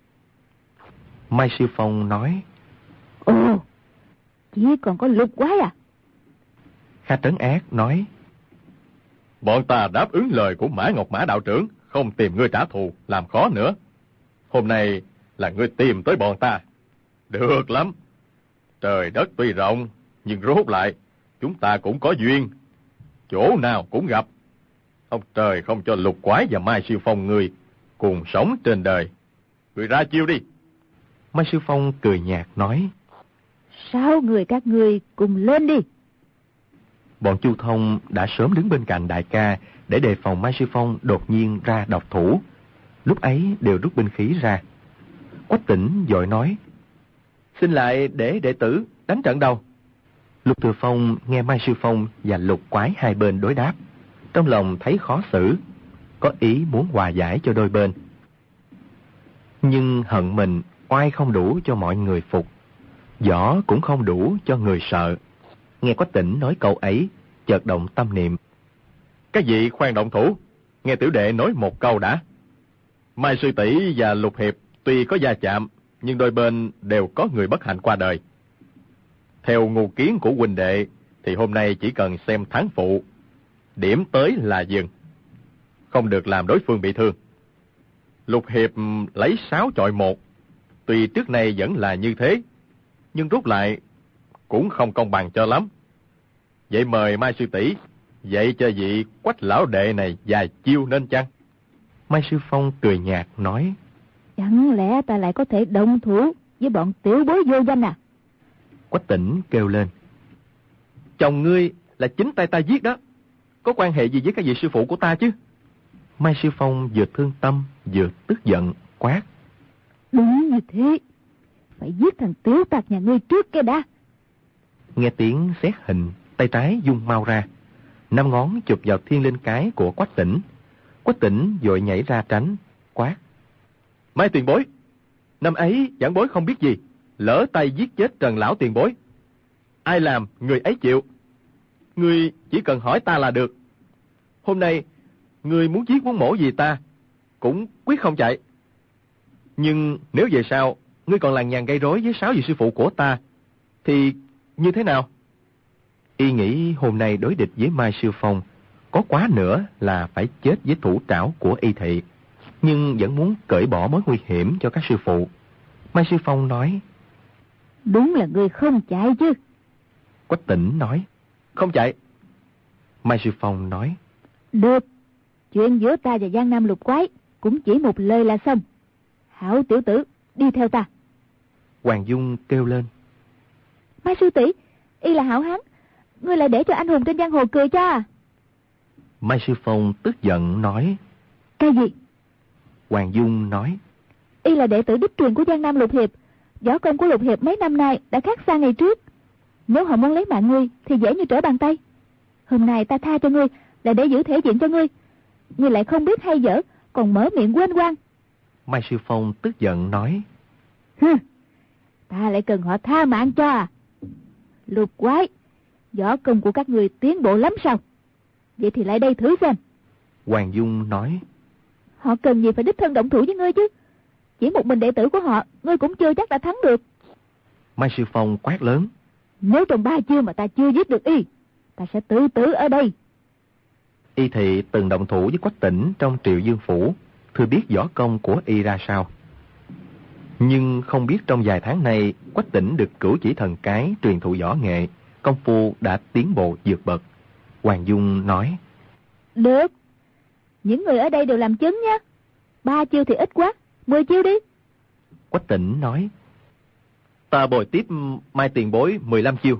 Mai Sư Phong nói: Ồ, chỉ còn có Lục quái à? Kha Trấn Ác nói: Bọn ta đáp ứng lời của Mã Ngọc Mã đạo trưởng, không tìm ngươi trả thù, làm khó nữa. Hôm nay là ngươi tìm tới bọn ta. Được lắm. Trời đất tuy rộng, nhưng rốt lại, chúng ta cũng có duyên. Chỗ nào cũng gặp. Ông trời không cho Lục quái và Mai Sư Phong ngươi cùng sống trên đời. Ngươi ra chiêu đi. Mai Sư Phong cười nhạt nói: 6 người các ngươi cùng lên đi. Bọn Chu Thông đã sớm đứng bên cạnh đại ca để đề phòng Mai Sư Phong đột nhiên ra độc thủ. Lúc ấy đều rút binh khí ra. Quách Tĩnh vội nói: Xin lại để đệ tử đánh trận đầu. Lục Thừa Phong nghe Mai Sư Phong và Lục quái hai bên đối đáp, trong lòng thấy khó xử, có ý muốn hòa giải cho đôi bên. Nhưng hận mình oai không đủ cho mọi người phục, võ cũng không đủ cho người sợ. Nghe Quách Tĩnh nói câu ấy, chợt động tâm niệm: Các vị khoan động thủ, nghe tiểu đệ nói một câu đã. Mai sư tỷ và Lục hiệp tuy có va chạm, nhưng đôi bên đều có người bất hạnh qua đời. Theo ngu kiến của huynh đệ, thì hôm nay chỉ cần xem thắng phụ, điểm tới là dừng, không được làm đối phương bị thương. Lục hiệp lấy 6 chọi 1, Tuy trước nay vẫn là như thế, nhưng rút lại cũng không công bằng cho lắm. Vậy mời Mai sư tỷ dạy cho vị Quách lão đệ này vài chiêu nên chăng? Mai Sư Phong cười nhạt nói: Chẳng lẽ ta lại có thể động thủ với bọn tiểu bối vô danh à? Quách Tỉnh kêu lên: Chồng ngươi là chính tay ta giết đó, có quan hệ gì với các vị sư phụ của ta chứ? Mai Sư Phong vừa thương tâm vừa tức giận quát: Đúng như thế, phải giết thằng tiểu tặc nhà ngươi trước cái đã. Nghe tiếng xét hình, tay trái dung mau ra, 5 ngón chụp vào thiên linh cái của Quách Tỉnh. Quách Tỉnh vội nhảy ra tránh, quát: Mai tiền bối, năm ấy giảng bối không biết gì, lỡ tay giết chết Trần lão tiền bối. Ai làm người ấy chịu, ngươi chỉ cần hỏi ta là được. Hôm nay ngươi muốn giết muốn mổ gì ta cũng quyết không chạy. Nhưng nếu về sau ngươi còn lằng nhằng gây rối với 6 vị sư phụ của ta thì như thế nào? Y nghĩ hôm nay đối địch với Mai Sư Phong, có quá nữa là phải chết với thủ trảo của Y Thị, nhưng vẫn muốn cởi bỏ mối nguy hiểm cho các sư phụ. Mai Sư Phong nói: Đúng là ngươi không chạy chứ? Quách Tỉnh nói: Không chạy. Mai Sư Phong nói: Được, chuyện giữa ta và Giang Nam Lục Quái cũng chỉ một lời là xong. Hảo tiểu tử, đi theo ta. Hoàng Dung kêu lên: Mai sư tỷ, y là hảo hán, ngươi lại để cho anh hùng trên giang hồ cười cho à? Mai Sư Phong tức giận nói: Cái gì? Hoàng Dung nói: Y là đệ tử đích truyền của Giang Nam Lục Hiệp, võ công của Lục Hiệp mấy năm nay đã khác xa ngày trước. Nếu họ muốn lấy mạng ngươi thì dễ như trở bàn tay. Hôm nay ta tha cho ngươi là để giữ thể diện cho ngươi. Ngươi lại không biết hay dở, còn mở miệng quên quang. Mai Sư Phong tức giận nói: Ta lại cần họ tha mạng cho à? Lục Quái, võ công của các ngươi tiến bộ lắm sao? Vậy thì lại đây thử xem. Hoàng Dung nói: Họ cần gì phải đích thân động thủ với ngươi chứ? Chỉ một mình đệ tử của họ, ngươi cũng chưa chắc đã thắng được. Mai Sư Phong quát lớn: Nếu trong 3 chiêu mà ta chưa giết được y, ta sẽ tự tử ở đây. Y Thị từng động thủ với Quách Tỉnh trong Triệu Dương Phủ, thừa biết võ công của y ra sao. Nhưng không biết trong vài tháng nay, Quách Tỉnh được Cửu Chỉ Thần Cái truyền thụ võ nghệ, công phu đã tiến bộ vượt bậc. Hoàng Dung nói: Được, những người ở đây đều làm chứng nhé. 3 chiêu thì ít quá, 10 chiêu đi. Quách Tỉnh nói: Ta bồi tiếp Mai tiền bối 15 chiêu.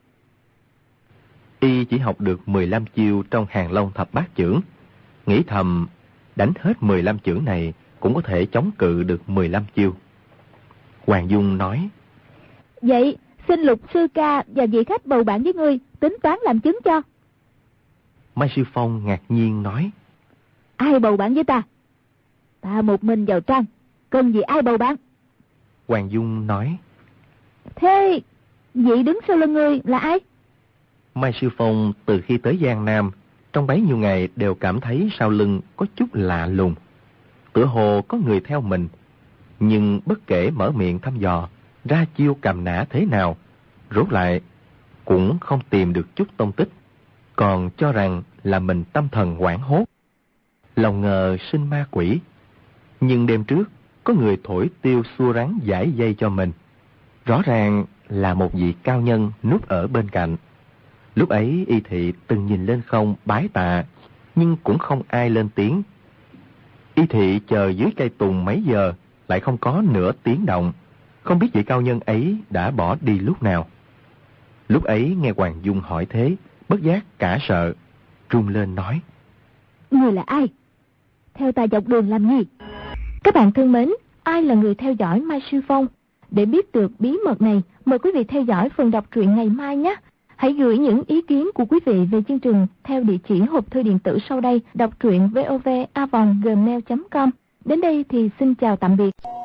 Y chỉ học được 15 chiêu trong Hàng Long Thập Bát Chưởng, nghĩ thầm đánh hết 15 chưởng này cũng có thể chống cự được 15 chiêu. Hoàng Dung nói: Vậy xin Lục sư ca và vị khách bầu bạn với ngươi tính toán làm chứng cho. Mai Sư Phong ngạc nhiên nói: Ai bầu bạn với ta? Ta một mình vào trang, cần gì ai bầu bạn? Hoàng Dung nói: Thế vị đứng sau lưng ngươi là ai? Mai Sư Phong từ khi tới Giang Nam, trong bấy nhiêu ngày đều cảm thấy sau lưng có chút lạ lùng, tựa hồ có người theo mình, nhưng bất kể mở miệng thăm dò, ra chiêu cầm nã thế nào, rốt lại cũng không tìm được chút tông tích, còn cho rằng là mình tâm thần hoảng hốt, lòng ngờ sinh ma quỷ. Nhưng đêm trước có người thổi tiêu xua rắn giải dây cho mình, rõ ràng là một vị cao nhân núp ở bên cạnh. Lúc ấy Y Thị từng nhìn lên không bái tạ, nhưng cũng không ai lên tiếng. Y Thị chờ dưới cây tùng mấy giờ, lại không có nửa tiếng động, không biết vị cao nhân ấy đã bỏ đi lúc nào. Lúc ấy nghe Hoàng Dung hỏi thế, bất giác cả sợ, run lên nói: Ngươi là ai? Theo ta dọc đường làm gì? Các bạn thân mến, ai là người theo dõi Mai Sư Phong? Để biết được bí mật này, mời quý vị theo dõi phần đọc truyện ngày mai nhé. Hãy gửi những ý kiến của quý vị về chương trình theo địa chỉ hộp thư điện tử sau đây, đọc truyện vovavong@gmail.com. Đến đây thì xin chào tạm biệt.